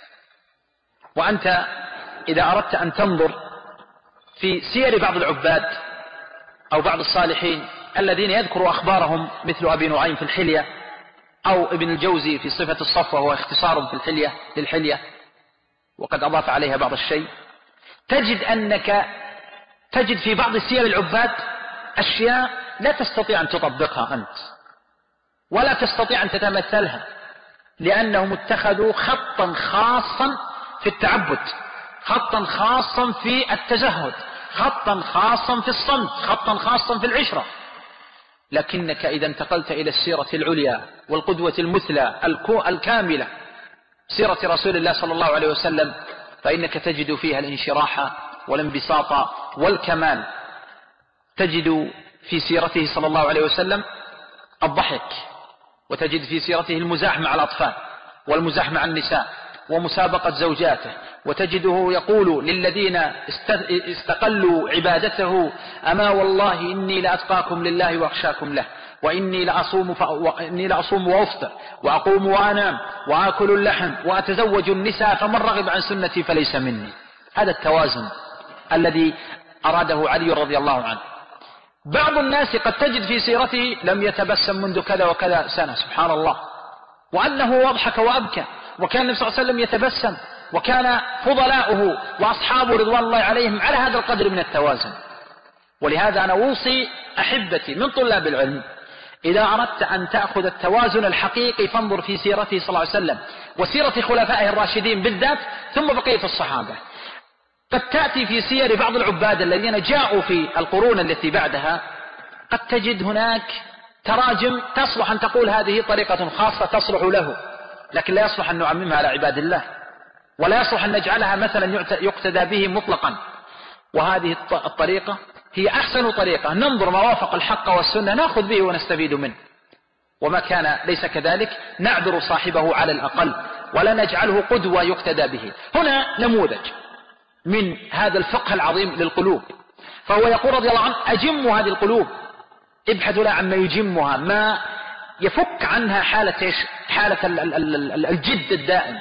وأنت إذا أردت أن تنظر في سير بعض العباد أو بعض الصالحين الذين يذكر أخبارهم مثل أبي نعيم في الحلية أو ابن الجوزي في صفة الصفوة وهو اختصار في الحلية للحلية وقد أضاف عليها بعض الشيء، تجد أنك تجد في بعض سير العباد أشياء لا تستطيع أن تطبقها أنت ولا تستطيع أن تتمثلها، لأنهم اتخذوا خطا خاصا في التعبد، خطا خاصا في التزهد، خطا خاصا في الصمت، خطا خاصا في العشرة. لكنك إذا انتقلت إلى السيرة العليا والقدوة المثلى الكاملة سيرة رسول الله صلى الله عليه وسلم، فإنك تجد فيها الانشراح والانبساط والكمال. تجد في سيرته صلى الله عليه وسلم الضحك، وتجد في سيرته المزاح مع الأطفال والمزاح مع النساء ومسابقة زوجاته، وتجده يقول للذين استقلوا عبادته: أما والله إني لأتقاكم لله وأخشاكم له، وإني لأصوم, ف... وإني لأصوم وأفطر وأقوم وأنام وآكل اللحم وأتزوج النساء فمن رغب عن سنتي فليس مني. هذا التوازن الذي أراده علي رضي الله عنه. بعض الناس قد تجد في سيرته لم يتبسم منذ كذا وكذا سنة، سبحان الله، وأنه أضحك وأبكى، وكان النبي صلى الله عليه وسلم يتبسم، وكان فضلاؤه وأصحابه رضوان الله عليهم على هذا القدر من التوازن. ولهذا أنا أوصي أحبتي من طلاب العلم: إذا أردت أن تأخذ التوازن الحقيقي فانظر في سيرته صلى الله عليه وسلم وسيرة خلفائه الراشدين بالذات، ثم بقية الصحابة. قد تأتي في سير بعض العباد الذين جاءوا في القرون التي بعدها، قد تجد هناك تراجم تصلح أن تقول هذه طريقة خاصة تصلح له، لكن لا يصلح أن نعممها على عباد الله، ولا يصلح أن نجعلها مثلا يقتدى به مطلقا. وهذه الطريقة هي أحسن طريقة، ننظر ما وافق الحق والسنة نأخذ به ونستفيد منه، وما كان ليس كذلك نعذر صاحبه على الأقل ولا نجعله قدوة يقتدى به. هنا نموذج من هذا الفقه العظيم للقلوب، فهو يقول رضي الله عنه: أجموا هذه القلوب، ابحثوا لها عما يجمها، ما يفك عنها حالة حالة الجد الدائم.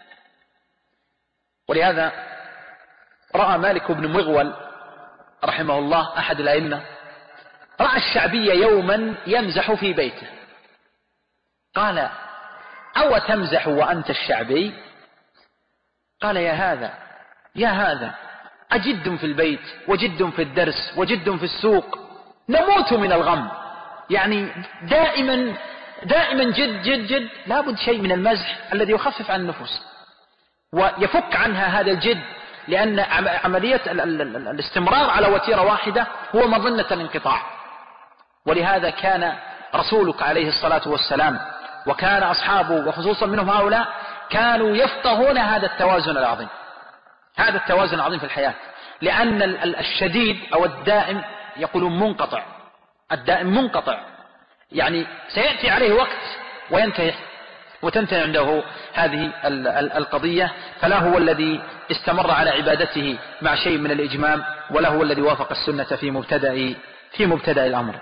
ولهذا رأى مالك بن مغول رحمه الله أحد الأئمة رأى الشعبي يوما يمزح في بيته، قال: أو تمزح وأنت الشعبي؟ قال: يا هذا يا هذا أجد في البيت وجد في الدرس وجد في السوق، نموت من الغم، يعني دائما دائما جد جد جد لابد شيء من المزح الذي يخفف عن النفوس ويفك عنها هذا الجد، لأن عملية الاستمرار على وتيرة واحدة هو مظنة الانقطاع. ولهذا كان رسولك عليه الصلاة والسلام وكان أصحابه وخصوصا منهم هؤلاء كانوا يفقهون هذا التوازن العظيم، هذا التوازن العظيم في الحياة، لأن الشديد أو الدائم يقولون منقطع، الدائم منقطع، يعني سيأتي عليه وقت وينتهي وتنتهي عنده هذه القضية. فلا هو الذي استمر على عبادته مع شيء من الإجمام، ولا هو الذي وافق السنة في مبتدأ في مبتدأ الأمر.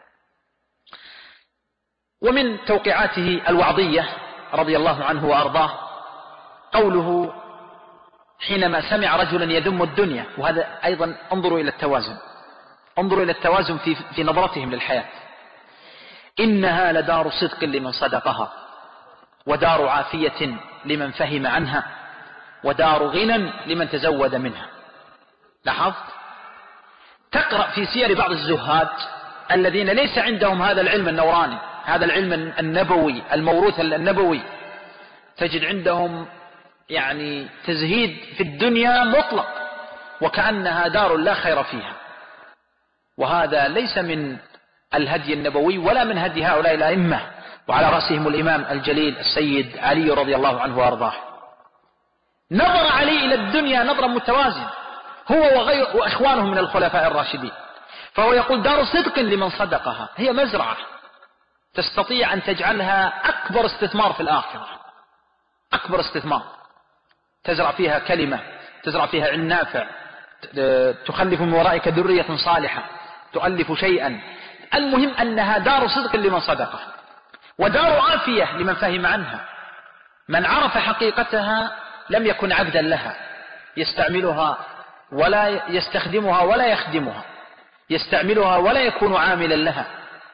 ومن توقيعاته الوعظية رضي الله عنه وأرضاه قوله حينما سمع رجلا يذم الدنيا، وهذا أيضا انظروا إلى التوازن، انظروا إلى التوازن في, في نظرتهم للحياة. إنها لدار صدق لمن صدقها، ودار عافية لمن فهم عنها، ودار غنى لمن تزود منها. لاحظت؟ تقرأ في سير بعض الزهاد الذين ليس عندهم هذا العلم النوراني، هذا العلم النبوي الموروث النبوي، تجد عندهم يعني تزهيد في الدنيا مطلق وكأنها دار لا خير فيها. وهذا ليس من الهدي النبوي ولا من هدي هؤلاء الأئمة، وعلى رأسهم الإمام الجليل السيد علي رضي الله عنه وأرضاه. نظر علي إلى الدنيا نظرا متوازن هو وغير وإخوانه من الخلفاء الراشدين، فهو يقول دار صدق لمن صدقها، هي مزرعة تستطيع أن تجعلها أكبر استثمار في الآخرة، أكبر استثمار، تزرع فيها كلمة، تزرع فيها علم نافع، تخلف من ورائك ذرية صالحة، تؤلف شيئا. المهم أنها دار صدق لمن صدقه، ودار عافية لمن فهم عنها. من عرف حقيقتها لم يكن عبدا لها، يستعملها ولا يستخدمها ولا يخدمها، يستعملها ولا يكون عاملا لها.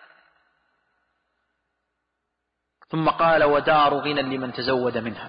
ثم قال ودار غنى لمن تزود منها.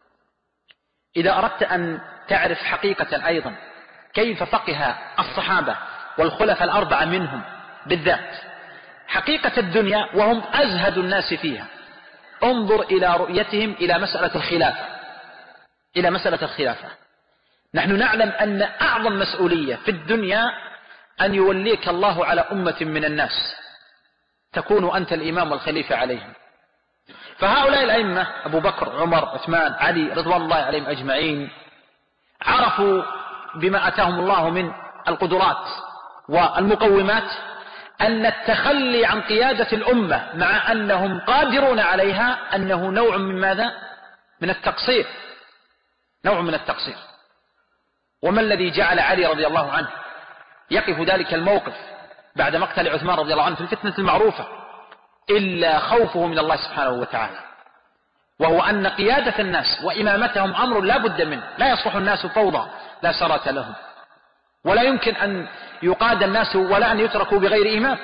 إذا أردت أن تعرف حقيقة أيضا كيف فقه الصحابة والخلفاء الأربعة منهم بالذات حقيقة الدنيا وهم أزهد الناس فيها، انظر إلى رؤيتهم إلى مسألة الخلافة، إلى مسألة الخلافة. نحن نعلم أن أعظم مسؤولية في الدنيا أن يوليك الله على أمة من الناس تكون أنت الإمام والخليفة عليهم. فهؤلاء الأئمة أبو بكر عمر عثمان علي رضوان الله عليهم أجمعين عرفوا بما أتاهم الله من القدرات والمقومات أن التخلي عن قيادة الأمة مع أنهم قادرون عليها أنه نوع من ماذا؟ من التقصير، نوع من التقصير. وما الذي جعل علي رضي الله عنه يقف ذلك الموقف بعد مقتل عثمان رضي الله عنه في الفتنة المعروفة إلا خوفه من الله سبحانه وتعالى، وهو أن قيادة الناس وإمامتهم أمر لا بد منه، لا يصلح الناس فوضى لا سرة لهم، ولا يمكن أن يقاد الناس ولا أن يتركوا بغير إمام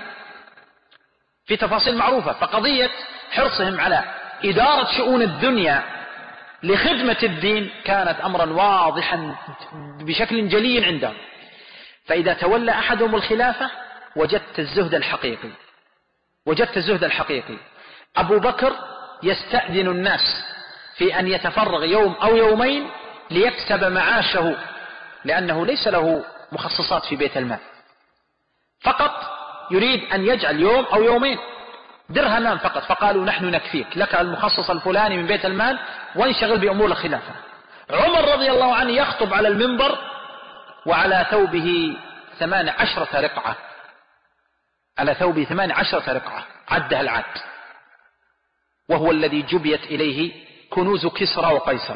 في تفاصيل معروفة. فقضية حرصهم على إدارة شؤون الدنيا لخدمة الدين كانت أمرا واضحا بشكل جلي عندهم. فإذا تولى أحدهم الخلافة وجدت الزهد الحقيقي، وجدت الزهد الحقيقي. أبو بكر يستأذن الناس في أن يتفرغ يوم أو يومين ليكسب معاشه، لأنه ليس له مخصصات في بيت المال، فقط يريد أن يجعل يوم أو يومين درهمان فقط. فقالوا نحن نكفيك، لك المخصص الفلاني من بيت المال وانشغل بأمور الخلافة. عمر رضي الله عنه يخطب على المنبر وعلى ثوبه ثمان عشرة رقعة، على ثوبه ثمان عشرة رقعة عدها العد، وهو الذي جبيت إليه كنوز كسرى وقيصر.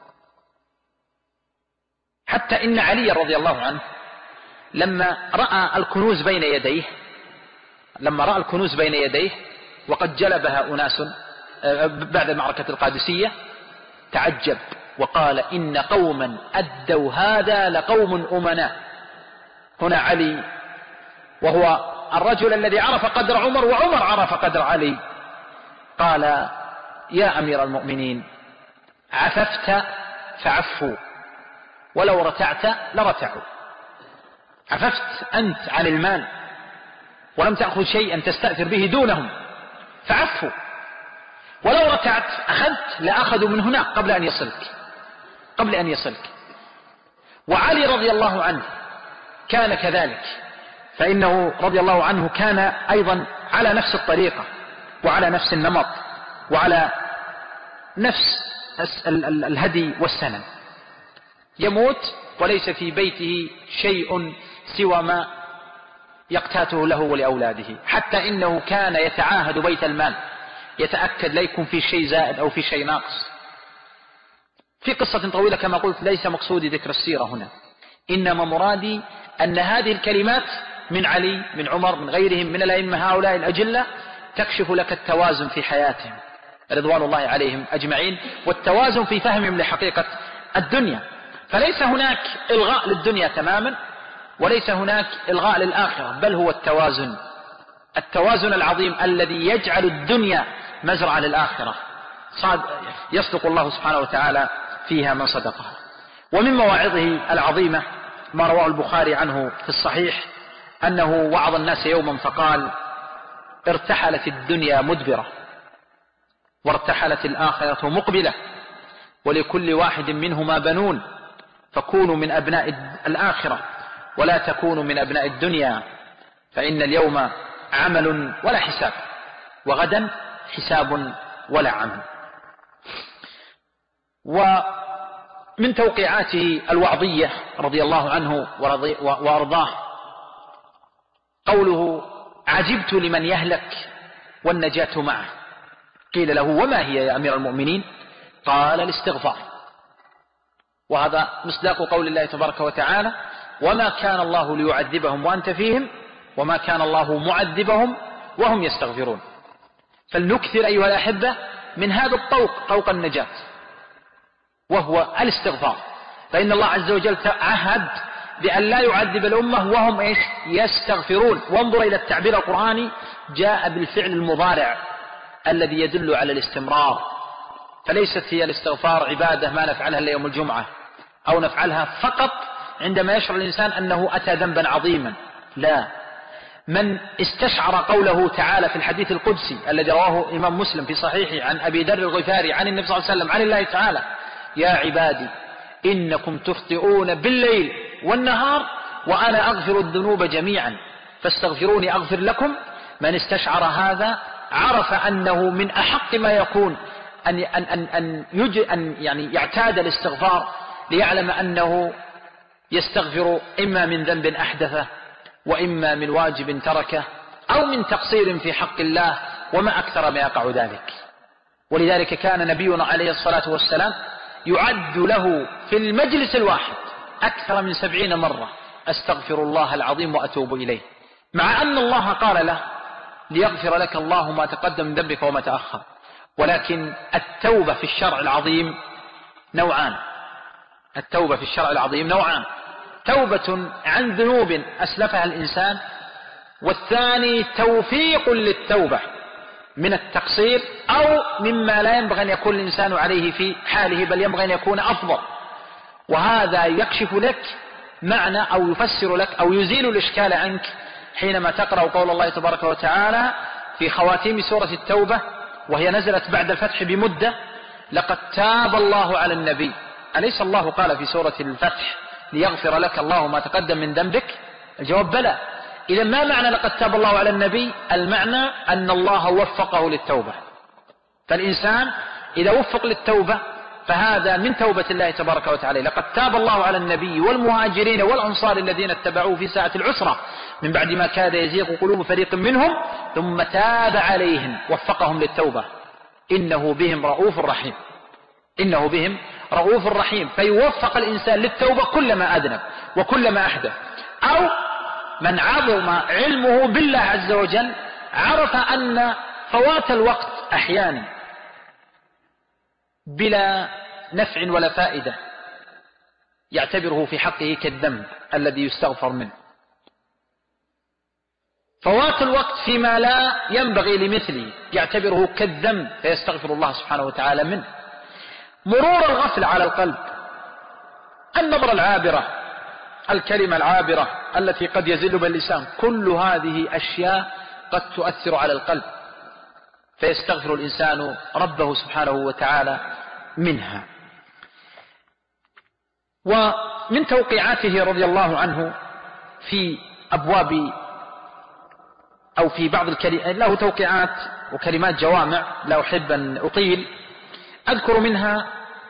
حتى إن علي رضي الله عنه لما رأى الكنوز بين يديه لما رأى الكنوز بين يديه وقد جلبها أناس بعد معركة القادسية تعجب وقال إن قوما أدوا هذا لقوم أمناء. هنا علي وهو الرجل الذي عرف قدر عمر وعمر عرف قدر علي قال يا أمير المؤمنين عففت فعفوا ولو رتعت لرتعوا. عففت أنت عن المال ولم تأخذ شيئا تستأثر به دونهم فعفوا، ولو ركعت أخذت لأخذوا من هناك قبل أن يصلك قبل أن يصلك. وعلي رضي الله عنه كان كذلك، فإنه رضي الله عنه كان أيضا على نفس الطريقة وعلى نفس النمط وعلى نفس الهدي والسنن. يموت وليس في بيته شيء سوى ما يقتاته له ولأولاده، حتى إنه كان يتعاهد بيت المال يتأكد لا يكون في شيء زائد أو في شيء ناقص. في قصة طويلة كما قلت ليس مقصودي ذكر السيرة هنا، إنما مرادي أن هذه الكلمات من علي من عمر من غيرهم من الأئمة هؤلاء الأجلة تكشف لك التوازن في حياتهم رضوان الله عليهم أجمعين، والتوازن في فهمهم لحقيقة الدنيا. فليس هناك إلغاء للدنيا تماما وليس هناك إلغاء للآخرة، بل هو التوازن التوازن العظيم الذي يجعل الدنيا مزرعة للآخرة يصدق الله سبحانه وتعالى فيها من صدقها. ومن مواعظه العظيمة ما رواه البخاري عنه في الصحيح أنه وعظ الناس يوما فقال: ارتحلت الدنيا مدبرة وارتحلت الآخرة مقبلة، ولكل واحد منهما بنون، فكونوا من أبناء الآخرة ولا تكونوا من أبناء الدنيا، فإن اليوم عمل ولا حساب، وغدا حساب ولا عمل. ومن توقيعاته الوعظية رضي الله عنه وأرضاه قوله: عجبت لمن يهلك والنجاة معه. قيل له: وما هي يا أمير المؤمنين؟ قال: الاستغفار. وهذا مصداق قول الله تبارك وتعالى: وما كان الله ليعذبهم وأنت فيهم وما كان الله معذبهم وهم يستغفرون. فلنكثر أيها الأحبة من هذا الطوق، طوق النجاة، وهو الاستغفار، فإن الله عز وجل تعهد بأن لا يعذب الأمة وهم إيش؟ يستغفرون. وانظر إلى التعبير القرآني، جاء بالفعل المضارع الذي يدل على الاستمرار، فليست هي الاستغفار عبادة ما نفعلها إلا يوم الجمعة أو نفعلها فقط عندما يشعر الإنسان أنه أتى ذنبا عظيما، لا. من استشعر قوله تعالى في الحديث القدسي الذي رواه إمام مسلم في صحيحه عن أبي ذر الغفاري عن النبي صلى الله عليه وسلم عن الله تعالى: يا عبادي إنكم تخطئون بالليل والنهار وأنا أغفر الذنوب جميعا فاستغفروني أغفر لكم. من استشعر هذا عرف أنه من أحق ما يكون أن أن أن أن, يج أن يعني يعتاد الاستغفار، ليعلم أنه يستغفر إما من ذنب أحدثه وإما من واجب تركه أو من تقصير في حق الله، وما أكثر ما يقع ذلك. ولذلك كان نبينا عليه الصلاة والسلام يعد له في المجلس الواحد أكثر من سبعين مرة: أستغفر الله العظيم وأتوب إليه، مع أن الله قال له: ليغفر لك الله ما تقدم من ذنبك وما تأخر. ولكن التوبة في الشرع العظيم نوعان التوبة في الشرع العظيم نوعان توبة عن ذنوب أسلفها الإنسان، والثاني توفيق للتوبة من التقصير أو مما لا ينبغي أن يكون الإنسان عليه في حاله، بل ينبغي أن يكون أفضل. وهذا يكشف لك معنى أو يفسر لك أو يزيل الإشكال عنك حينما تقرأ قول الله تبارك وتعالى في خواتيم سورة التوبة، وهي نزلت بعد الفتح بمدة: لقد تاب الله على النبي. أليس الله قال في سورة الفتح: ليغفر لك الله ما تقدم من ذنبك؟ الجواب: بلى. إذا ما معنى لقد تاب الله على النبي؟ المعنى أن الله وفقه للتوبة. فالإنسان إذا وفق للتوبة فهذا من توبة الله تبارك وتعالى. لقد تاب الله على النبي والمهاجرين والأنصار الذين اتبعوه في ساعة العسرة من بعد ما كاد يزيغ قلوب فريق منهم ثم تاب عليهم وفقهم للتوبة، إنه بهم رؤوف رحيم إنه بهم رؤوف رحيم. فيوفق الإنسان للتوبة كلما أذنب وكلما أحدث. أو من عظم علمه بالله عز وجل عرف أن فوات الوقت أحيانا بلا نفع ولا فائدة يعتبره في حقه كالذنب الذي يستغفر منه. فوات الوقت فيما لا ينبغي لمثله يعتبره كالذنب فيستغفر الله سبحانه وتعالى منه. مرور الغفل على القلب، النظرة العابرة، الكلمة العابرة التي قد يزل باللسان، كل هذه أشياء قد تؤثر على القلب. فيستغفر الإنسان ربه سبحانه وتعالى منها. ومن توقيعاته رضي الله عنه في أبواب أو في بعض الكلمات، له توقيعات وكلمات جوامع لا أحب أن أطيل، أذكر منها: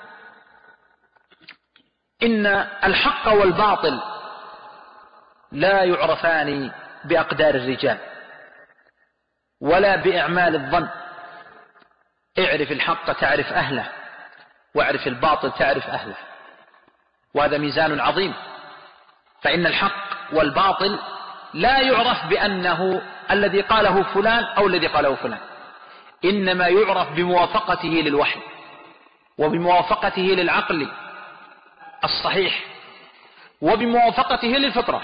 إن الحق والباطل لا يعرفان بأقدار الرجال ولا بإعمال الظن. اعرف الحق تعرف أهله، واعرف الباطل تعرف أهله، وهذا ميزان عظيم. فإن الحق والباطل لا يعرف بأنه الذي قاله فلان أو الذي قاله فلان، إنما يعرف بموافقته للوحي وبموافقته للعقل الصحيح وبموافقته للفطرة.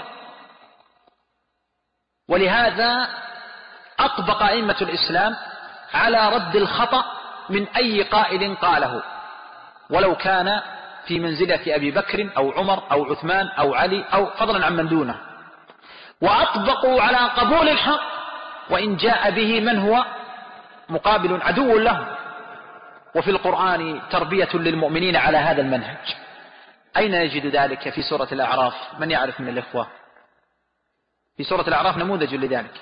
ولهذا أطبق أئمة الإسلام على رد الخطأ من أي قائل قاله، ولو كان في منزلة أبي بكر أو عمر أو عثمان أو علي أو فضلا عن من دونه، وأطبقوا على قبول الحق وإن جاء به من هو مقابل عدو له. وفي القرآن تربية للمؤمنين على هذا المنهج. أين نجد ذلك؟ في سورة الأعراف. من يعرف من الإخوة؟ في سورة الأعراف نموذج لذلك: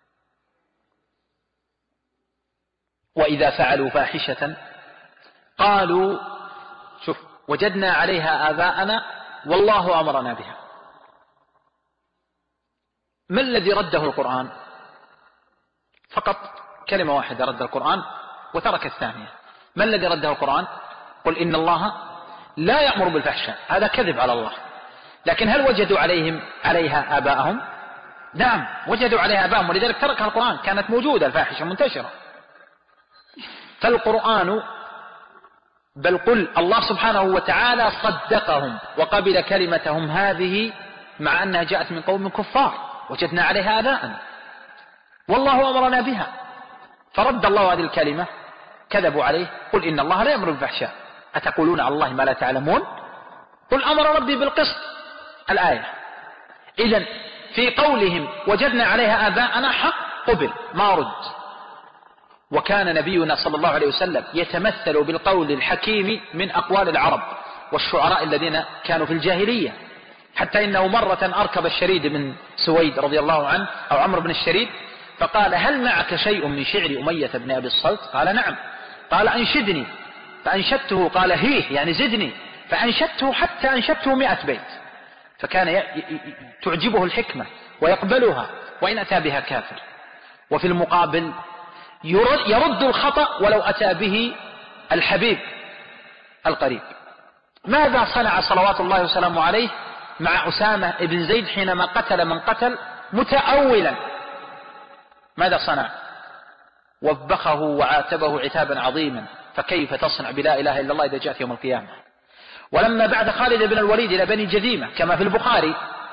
وإذا فعلوا فاحشة قالوا شوف وجدنا عليها آباءنا والله أمرنا بها. ما الذي رده القرآن؟ فقط كلمة واحدة رد القرآن وترك الثانية. ما الذي رده القرآن؟ قل إن الله لا يأمر بالفحشاء. هذا كذب على الله. لكن هل وجدوا عليهم عليها آباءهم؟ نعم وجدوا عليها آباءهم، ولذلك تركها القرآن. كانت موجودة الفاحشة منتشرة. فالقرآن بل قل الله سبحانه وتعالى صدقهم وقبل كلمتهم هذه مع أنها جاءت من قوم كفار وجدنا عليها آباءنا والله أمرنا بها. فرد الله هذه الكلمة، كذبوا عليه: قل إن الله لا يأمر بالفحشاء أتقولون على الله ما لا تعلمون قل أمر ربي بالقسط. الآية. إذن في قولهم وجدنا عليها آباءنا حق قبل ما رد. وكان نبينا صلى الله عليه وسلم يتمثل بالقول الحكيم من أقوال العرب والشعراء الذين كانوا في الجاهلية، حتى إنه مرة أركب الشريد من سويد رضي الله عنه أو عمرو بن الشريد، فقال: هل معك شيء من شعر أمية بن أبي الصلت؟ قال: نعم. قال: أنشدني. فأنشدته. قال: هيه يعني زدني. فأنشدته حتى أنشدته مئة بيت. فكان تعجبه الحكمة ويقبلها وإن أتى بها كافر. وفي المقابل يرد الخطأ ولو أتى به الحبيب القريب. ماذا صنع صلوات الله وسلامه عليه مع أسامة بن زيد حينما قتل من قتل متأولا؟ ماذا صنع؟ وبخه وعاتبه عتابا عظيما: فكيف تصنع بلا إله إلا الله إذا جاءت يوم القيامة؟ ولما بعد خالد بن الوليد إلى بني جذيمة كما في البخاري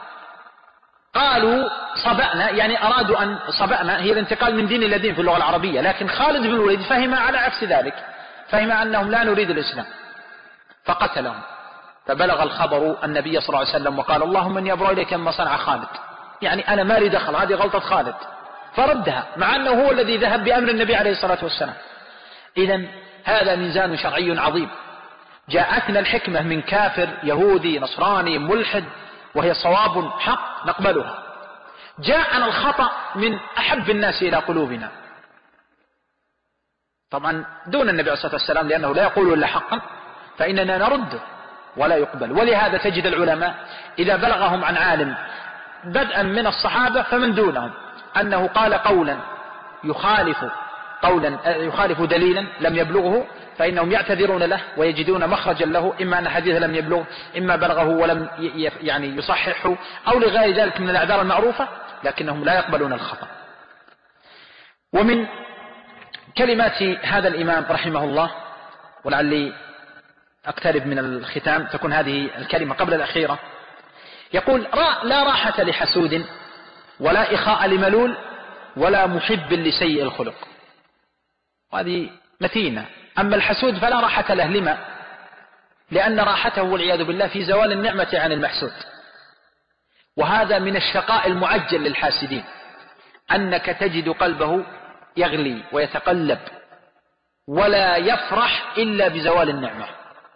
قالوا صبأنا، يعني أرادوا أن صبأنا هي الانتقال من دين إلى دين في اللغة العربية، لكن خالد بن الوليد فهم على عكس ذلك، فهم أنهم لا نريد الإسلام فقتلهم. فبلغ الخبر النبي صلى الله عليه وسلم وقال: اللهم إني أبرأ إليك مما صنع خالد، يعني أنا ما لي دخل، هذه غلطة خالد. فردها مع أنه هو الذي ذهب بأمر النبي عليه الصلاة والسلام. إذن هذا ميزان شرعي عظيم. جاءتنا الحكمة من كافر يهودي نصراني ملحد وهي صواب حق نقبلها. جاءنا الخطأ من أحب الناس إلى قلوبنا، طبعا دون النبي عليه الصلاة والسلام لأنه لا يقول إلا حقا، فإننا نرده ولا يقبل. ولهذا تجد العلماء إذا بلغهم عن عالم بدءا من الصحابة فمن دونهم أنه قال قولا يخالف قولا يخالف دليلا لم يبلغه، فإنهم يعتذرون له ويجدون مخرجا له، إما أن حديث لم يبلغ، إما بلغه ولم يعني يصححه، أو لغير ذلك من الأعذار المعروفة، لكنهم لا يقبلون الخطأ. ومن كلمات هذا الإمام رحمه الله، ولعلي أقترب من الختام تكون هذه الكلمة قبل الأخيرة، يقول: لا راحة لحسود ولا إخاء لملول ولا محب لسيء الخلق. وهذه متينة. أما الحسود فلا راحة له، لما؟ لأن راحته والعياذ بالله في زوال النعمة عن المحسود. وهذا من الشقاء المعجل للحاسدين، أنك تجد قلبه يغلي ويتقلب ولا يفرح إلا بزوال النعمة.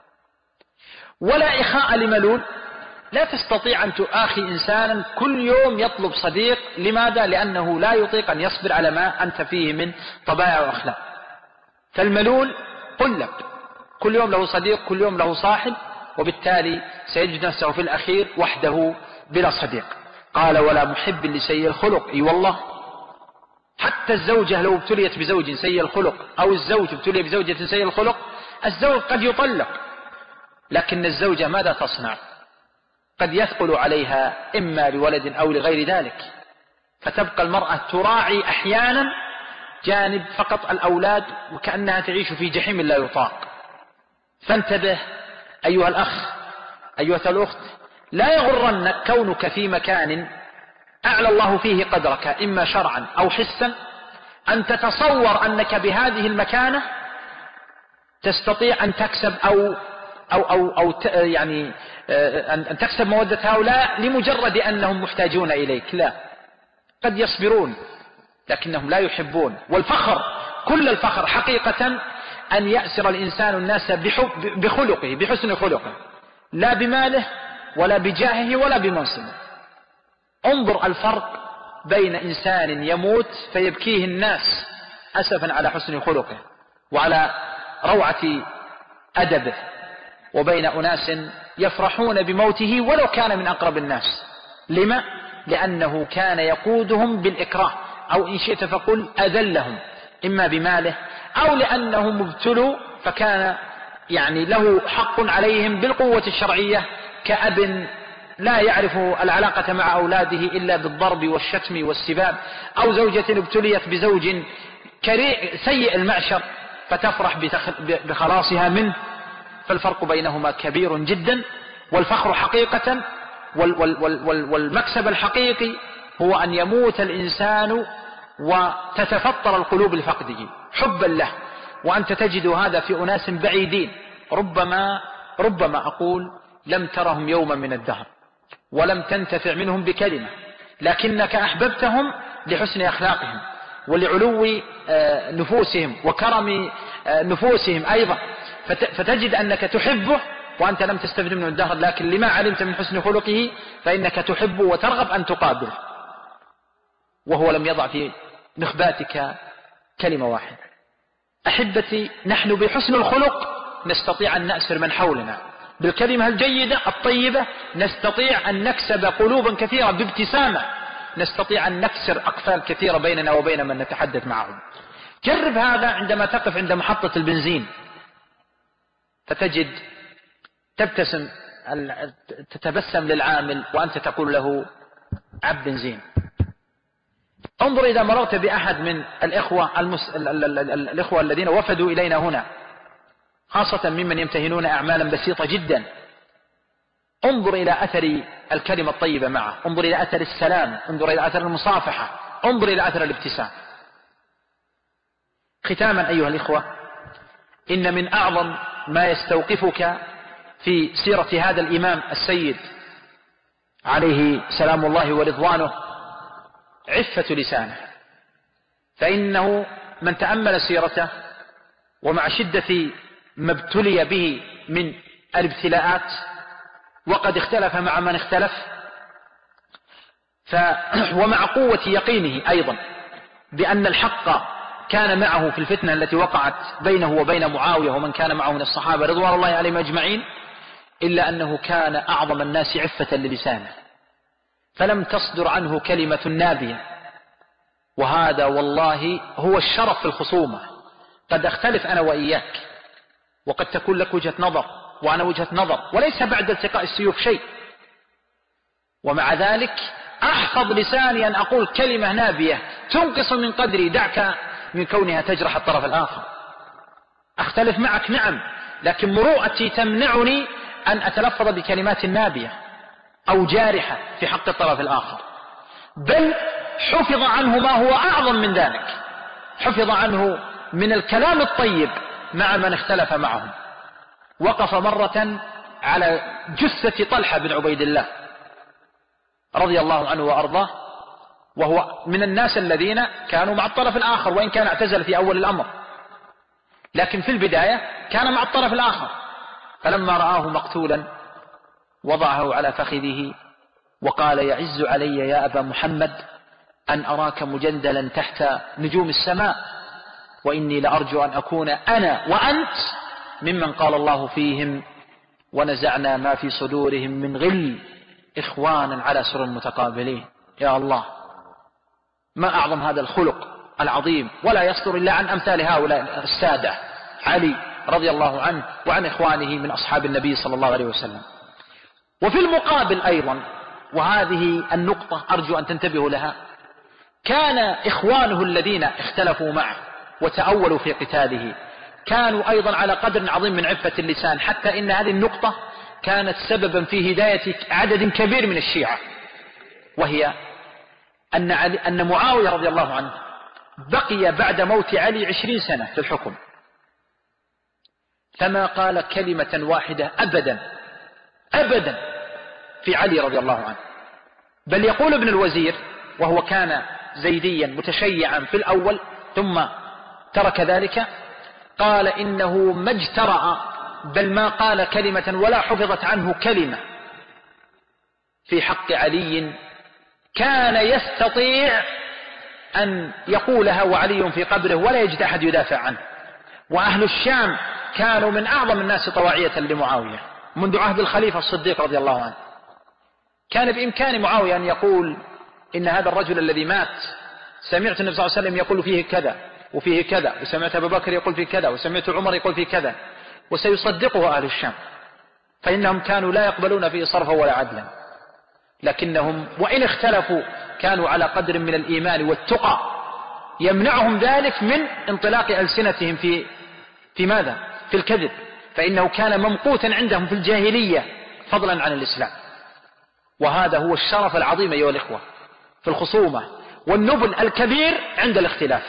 ولا إخاء لملول، لا تستطيع أن تؤاخي إنسانا كل يوم يطلب صديق. لماذا؟ لأنه لا يطيق أن يصبر على ما أنت فيه من طبائع وأخلاق. فالملول قلب، كل يوم له صديق، كل يوم له صاحب، وبالتالي سيجد نفسه في الأخير وحده بلا صديق. قال ولا محب لسيء الخلق. أي والله حتى الزوجة لو ابتليت بزوج سيء الخلق أو الزوج ابتلي بزوجة سيء الخلق، الزوج قد يطلق، لكن الزوجة ماذا تصنع؟ قد يثقل عليها إما لولد أو لغير ذلك، فتبقى المرأة تراعي أحيانا جانب فقط الأولاد، وكأنها تعيش في جحيم لا يطاق. فانتبه أيها الأخ، أيها الأخت، لا يغرنك كونك في مكان أعلى الله فيه قدرك إما شرعا أو حسا أن تتصور أنك بهذه المكانة تستطيع أن تكسب أو أو أو, أو يعني أن تكسب مودة هؤلاء لمجرد أنهم محتاجون إليك. لا، قد يصبرون لكنهم لا يحبون. والفخر، كل الفخر حقيقة أن يأسر الإنسان الناس بخلقه، بحسن خلقه، لا بماله ولا بجاهه ولا بمنصبه. انظر الفرق بين إنسان يموت فيبكيه الناس أسفا على حسن خلقه وعلى روعة أدبه، وبين أناس يفرحون بموته ولو كان من أقرب الناس. لما؟ لأنه كان يقودهم بالإكراه، أو إن شئت فقل أذلهم، إما بماله أو لأنهم ابتلوا فكان يعني له حق عليهم بالقوة الشرعية، كأب لا يعرف العلاقة مع أولاده إلا بالضرب والشتم والسباب، أو زوجة ابتليت بزوج سيء المعشر فتفرح بخلاصها منه. فالفرق بينهما كبير جدا. والفخر حقيقة والمكسب الحقيقي هو أن يموت الإنسان وتتفطر القلوب لفقده حبا له، وأنت تجد هذا في أناس بعيدين، ربما ربما أقول لم ترهم يوما من الدهر ولم تنتفع منهم بكلمة، لكنك أحببتهم لحسن أخلاقهم ولعلو نفوسهم وكرم نفوسهم أيضا، فتجد أنك تحبه وأنت لم تستفد منه الدهر، لكن لما علمت من حسن خلقه فإنك تحبه وترغب أن تقابله، وهو لم يضع في نخباتك كلمة واحدة. أحبتي، نحن بحسن الخلق نستطيع أن نأسر من حولنا، بالكلمة الجيدة الطيبة نستطيع أن نكسب قلوبا كثيرة، بابتسامة نستطيع أن نكسر أقفال كثيرة بيننا وبين من نتحدث معهم. جرب هذا عندما تقف عند محطة البنزين فتجد تبتسم تتبسم للعامل وأنت تقول له عب بنزين. انظر إذا مررت بأحد من الإخوة, المس... الإخوة الذين وفدوا إلينا هنا، خاصة ممن يمتهنون أعمالا بسيطة جدا، انظر إلى أثر الكلمة الطيبة معه، انظر إلى أثر السلام، انظر إلى أثر المصافحة، انظر إلى أثر الابتسام. ختاما أيها الإخوة، إن من أعظم ما يستوقفك في سيرة هذا الإمام السيد عليه سلام الله ورضوانه عفة لسانه، فإنه من تأمل سيرته ومع شدة ما ابتلي به من الابتلاءات، وقد اختلف مع من اختلف، ف ومع قوة يقينه أيضا بأن الحق كان معه في الفتنة التي وقعت بينه وبين معاوية ومن كان معه من الصحابة رضوان الله عليهم أجمعين، إلا أنه كان أعظم الناس عفة للسانه، فلم تصدر عنه كلمة نابية. وهذا والله هو الشرف في الخصومة. قد أختلف أنا وإياك، وقد تكون لك وجهة نظر وأنا وجهة نظر، وليس بعد التقاء السيوف شيء، ومع ذلك أحفظ لساني أن أقول كلمة نابية تنقص من قدري، دعك من كونها تجرح الطرف الآخر. أختلف معك نعم، لكن مروءتي تمنعني أن أتلفظ بكلمات نابية أو جارحة في حق الطرف الآخر. بل حفظ عنه ما هو أعظم من ذلك، حفظ عنه من الكلام الطيب مع من اختلف معهم. وقف مرة على جثة طلحة بن عبيد الله رضي الله عنه وأرضاه، وهو من الناس الذين كانوا مع الطرف الآخر وإن كان اعتزل في أول الأمر، لكن في البداية كان مع الطرف الآخر، فلما رآه مقتولا وضعه على فخذه وقال: يعز علي يا أبا محمد أن أراك مجندلا تحت نجوم السماء، وإني لأرجو أن أكون أنا وأنت ممن قال الله فيهم: ونزعنا ما في صدورهم من غل إخوانا على سرر متقابلين. يا الله، ما أعظم هذا الخلق العظيم، ولا يصدر إلا عن أمثال هؤلاء السادة علي رضي الله عنه وعن إخوانه من أصحاب النبي صلى الله عليه وسلم. وفي المقابل أيضا، وهذه النقطة أرجو أن تنتبهوا لها، كان إخوانه الذين اختلفوا معه وتأولوا في قتاله كانوا أيضا على قدر عظيم من عفة اللسان، حتى إن هذه النقطة كانت سببا في هداية عدد كبير من الشيعة، وهي أن, علي أن معاوية رضي الله عنه بقي بعد موت علي عشرين سنة في الحكم، فما قال كلمة واحدة أبدا أبدا في علي رضي الله عنه. بل يقول ابن الوزير، وهو كان زيديا متشيعا في الأول ثم ترك ذلك، قال: إنه ما اجترأ بل ما قال كلمة ولا حفظت عنه كلمة في حق علي كان يستطيع أن يقولها وعلي في قبره ولا يجد أحد يدافع عنه. وأهل الشام كانوا من أعظم الناس طواعية لمعاوية منذ عهد الخليفة الصديق رضي الله عنه. كان بإمكان معاوية أن يقول: إن هذا الرجل الذي مات سمعت النبي صلى الله عليه وسلم يقول فيه كذا وفيه كذا، وسمعت أبا بكر يقول فيه كذا، وسمعت عمر يقول فيه كذا، وسيصدقه أهل الشام، فإنهم كانوا لا يقبلون فيه صرفا ولا عدلا. لكنهم وإن اختلفوا كانوا على قدر من الإيمان والتقى يمنعهم ذلك من انطلاق ألسنتهم في في ماذا؟ في الكذب، فإنه كان ممقوتا عندهم في الجاهلية فضلا عن الإسلام. وهذا هو الشرف العظيم أيها الإخوة في الخصومة والنبل الكبير عند الاختلاف.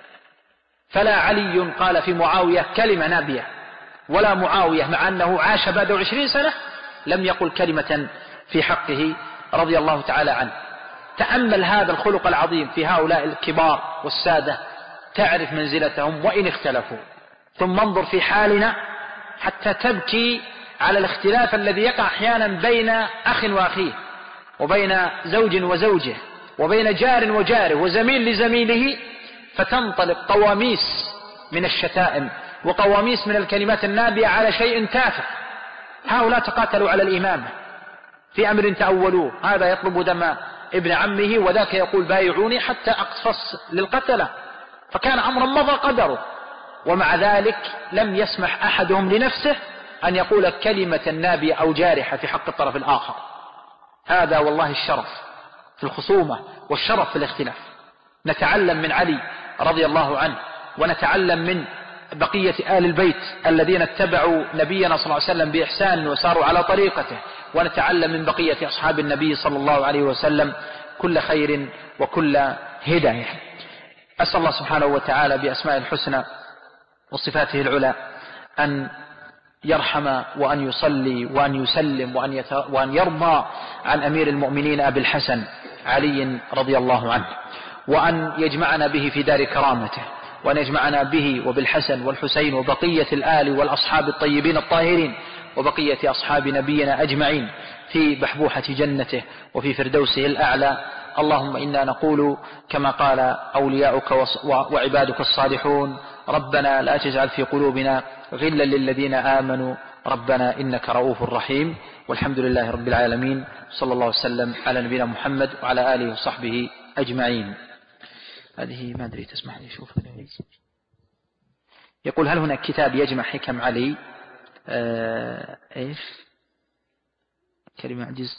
فلا علي قال في معاوية كلمة نابية، ولا معاوية مع أنه عاش بعد عشرين سنة لم يقل كلمة في حقه رضي الله تعالى عنه. تأمل هذا الخلق العظيم في هؤلاء الكبار والسادة، تعرف منزلتهم وإن اختلفوا. ثم انظر في حالنا حتى تبكي على الاختلاف الذي يقع أحيانا بين أخ وأخيه، وبين زوج وزوجه، وبين جار وجاره، وزميل لزميله، فتنطلق قواميس من الشتائم وقواميس من الكلمات النابية على شيء تافه. هؤلاء تقاتلوا على الإمامة في أمر تأولوه، هذا يطلب دم ابن عمه وذاك يقول بايعوني حتى أقصص للقتلة، فكان أمرا مضى قدره. ومع ذلك لم يسمح أحدهم لنفسه أن يقول كلمة نابية أو جارحة في حق الطرف الآخر. هذا والله الشرف في الخصومة والشرف في الاختلاف. نتعلم من علي رضي الله عنه، ونتعلم من بقية آل البيت الذين اتبعوا نبينا صلى الله عليه وسلم بإحسان وساروا على طريقته، ونتعلم من بقية أصحاب النبي صلى الله عليه وسلم كل خير وكل هداية. أسأل الله سبحانه وتعالى بأسماء الحسنى وصفاته العلى أن يرحم وأن يصلي وأن يسلم وأن, يت... وأن يرضى عن أمير المؤمنين أبي الحسن علي رضي الله عنه، وأن يجمعنا به في دار كرامته، وأن يجمعنا به وبالحسن والحسين وبقية الآل والأصحاب الطيبين الطاهرين وبقية أصحاب نبينا أجمعين في بحبوحة جنته وفي فردوسه الأعلى. اللهم إنا نقول كما قال أولياؤك وعبادك الصالحون: ربنا لا تجعل في قلوبنا غلا للذين آمنوا ربنا إنك رؤوف رحيم. والحمد لله رب العالمين، صلى الله وسلم على نبينا محمد وعلى آله وصحبه أجمعين. هذه ما أدري تسمح لي شوف. يقول: هل هناك كتاب يجمع حكم علي؟ آه إيش كلمة عجزت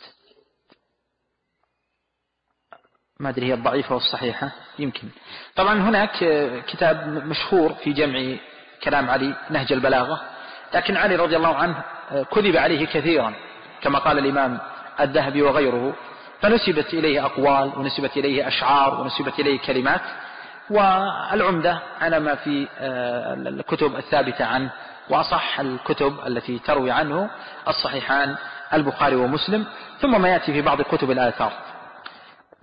ما أدري هي الضعيفة والصحيحة يمكن. طبعا هناك كتاب مشهور في جمع كلام علي، نهج البلاغة، لكن علي رضي الله عنه كذب عليه كثيرا كما قال الإمام الذهبي وغيره، فنسبت إليه أقوال ونسبت إليه أشعار ونسبت إليه كلمات. والعمدة على ما في الكتب الثابتة عنه، وأصح الكتب التي تروي عنه الصحيحان البخاري ومسلم، ثم ما يأتي في بعض كتب الآثار.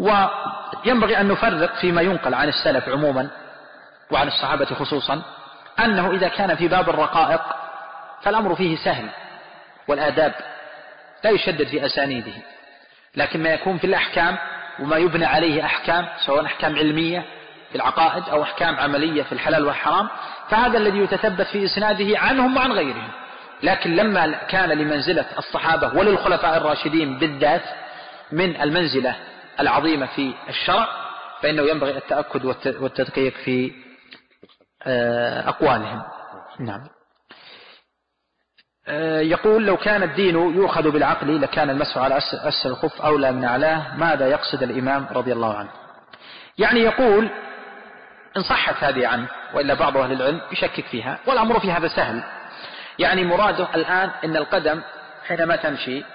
وينبغي أن نفرق فيما ينقل عن السلف عموما وعن الصحابة خصوصا أنه إذا كان في باب الرقائق فالأمر فيه سهل، والآداب لا يشدد في أسانيده، لكن ما يكون في الأحكام وما يبنى عليه أحكام، سواء أحكام علمية في العقائد أو أحكام عملية في الحلال والحرام، فهذا الذي يتثبت في إسناده عنهم وعن غيرهم. لكن لما كان لمنزلة الصحابة وللخلفاء الراشدين بالذات من المنزلة العظيمة في الشرع، فإنه ينبغي التأكد والتدقيق في أقوالهم. نعم. يقول: لو كان الدين يؤخذ بالعقل لكان المسح على أسفل الخف أولى من أعلاه، ماذا يقصد الإمام رضي الله عنه؟ يعني يقول إن صحت هذه عنه، وإلا بعض أهل العلم يشكك فيها، والأمر في هذا سهل. يعني مراده الآن إن القدم حينما تمشي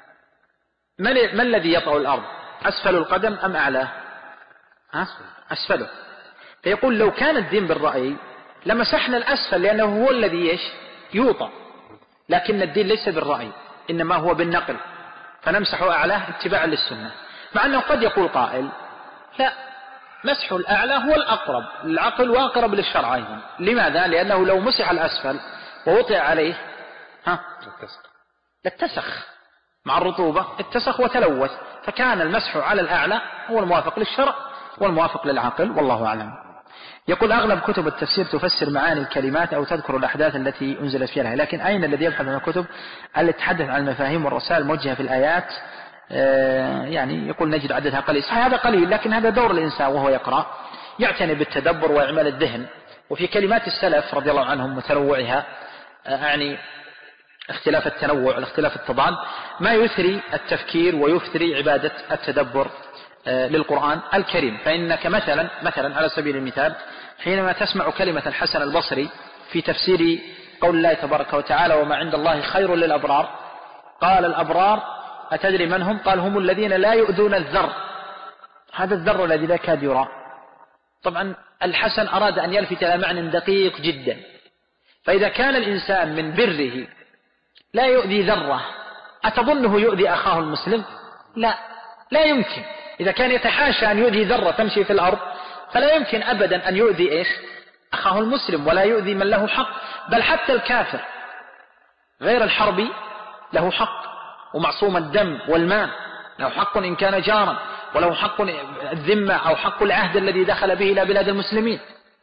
ما الذي يطأ الأرض؟ أسفل القدم أم أعلاه؟ أسفله. فيقول لو كان الدين بالرأي لمسحنا الأسفل، لأنه هو الذي إيش يوطأ، لكن الدين ليس بالرأي، إنما هو بالنقل، فنمسح أعلاه اتباعا للسنة. مع أنه قد يقول قائل: لا، مسح الأعلى هو الأقرب للعقل وأقرب للشرع أيضا. لماذا؟ لأنه لو مسح الأسفل ووطئ عليه ها لاتسخ مع الرطوبة، اتسخ وتلوث، فكان المسح على الأعلى هو الموافق للشرع والموافق للعقل، والله أعلم. يقول: أغلب كتب التفسير تفسر معاني الكلمات أو تذكر الأحداث التي أنزلت فيها، لكن أين الذي يبحث عن الكتب التي تتحدث عن المفاهيم والرسائل الموجهة في الآيات؟ آه يعني يقول نجد عددها قليل. صحيح هذا قليل، لكن هذا دور الإنسان وهو يقرأ، يعتني بالتدبر وإعمال الذهن. وفي كلمات السلف رضي الله عنهم وتنوعها، آه يعني اختلاف التنوع الاختلاف التضاد، ما يثري التفكير ويثري عبادة التدبر آه للقرآن الكريم. فإنك مثلا مثلا على سبيل المثال حينما تسمع كلمة الحسن البصري في تفسير قول الله تبارك وتعالى: وما عند الله خير للأبرار، قال الأبرار أتدري من هم؟ قال: هم الذين لا يؤذون الذر. هذا الذر الذي لا كاد يرى. طبعا الحسن أراد أن يلفت إلى معنى دقيق جدا، فإذا كان الإنسان من بره لا يؤذي ذرة، أتظنه يؤذي أخاه المسلم؟ لا، لا يمكن. إذا كان يتحاشى أن يؤذي ذرة تمشي في الأرض، فلا يمكن أبدا أن يؤذي إيش أخاه المسلم، ولا يؤذي من له حق. بل حتى الكافر غير الحربي له حق، ومعصوم الدم والمال له حق إن كان جارا، وله حق الذمة أو حق العهد الذي دخل به إلى بلاد المسلمين.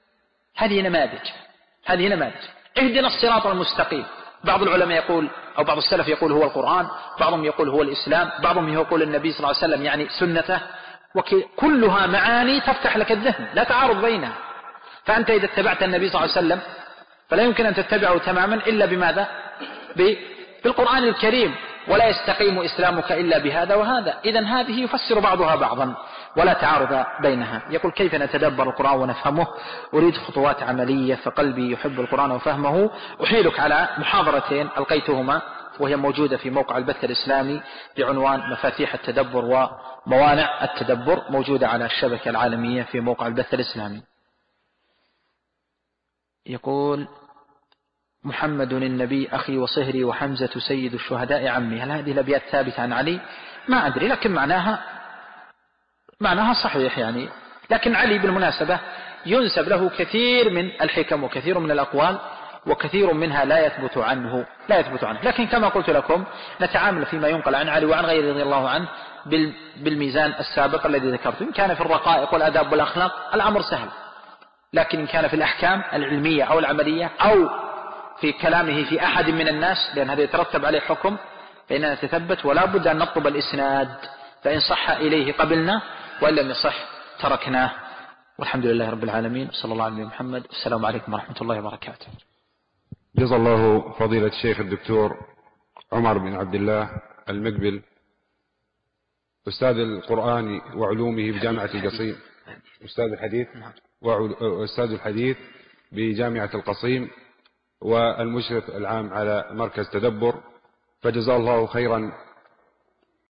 هذه نماذج هذه نماذج اهدنا الصراط المستقيم. بعض العلماء يقول أو بعض السلف يقول هو القرآن، بعضهم يقول هو الإسلام، بعضهم يقول النبي صلى الله عليه وسلم يعني سنته، وكلها معاني تفتح لك الذهن، لا تعارض بينها. فأنت إذا اتبعت النبي صلى الله عليه وسلم فلا يمكن أن تتبعه تماما إلا بماذا؟ بالقرآن الكريم، ولا يستقيم إسلامك إلا بهذا وهذا. إذن هذه يفسر بعضها بعضا ولا تعارض بينها. يقول: كيف نتدبر القرآن ونفهمه؟ أريد خطوات عملية، فقلبي يحب القرآن وفهمه. أحيلك على محاضرتين ألقيتهما وهي موجودة في موقع البث الإسلامي بعنوان مفاتيح التدبر وموانع التدبر، موجودة على الشبكة العالمية في موقع البث الإسلامي. يقول: محمد النبي أخي وصهري وحمزة سيد الشهداء عمي. هل هذه الأبيات ثابتة عن علي؟ ما أدري، لكن معناها معناها صحيح يعني. لكن علي بالمناسبة ينسب له كثير من الحكم وكثير من الأقوال، وكثير منها لا يثبت عنه لا يثبت عنه لكن كما قلت لكم نتعامل فيما ينقل عن علي وعن غيره رضي الله عنه بالميزان السابق الذي ذكرته. إن كان في الرقائق والأداب والأخلاق الأمر سهل، لكن إن كان في الأحكام العلمية أو العملية أو في كلامه في أحد من الناس، لأن هذا يترتب عليه حكم، فإننا نتثبت ولا بد أن نطلب الإسناد، فإن صح إليه قبلنا وإن لم يصح تركناه. والحمد لله رب العالمين، صلى الله عليه محمد. السلام عليكم ورحمة الله وبركاته. جزا الله فضيلة الشيخ الدكتور عمر بن عبد الله المقبل أستاذ القرآن وعلومه بجامعة القصيم، أستاذ الحديث وأستاذ الحديث بجامعة القصيم، والمشرف العام على مركز تدبر، فجزا الله خيرا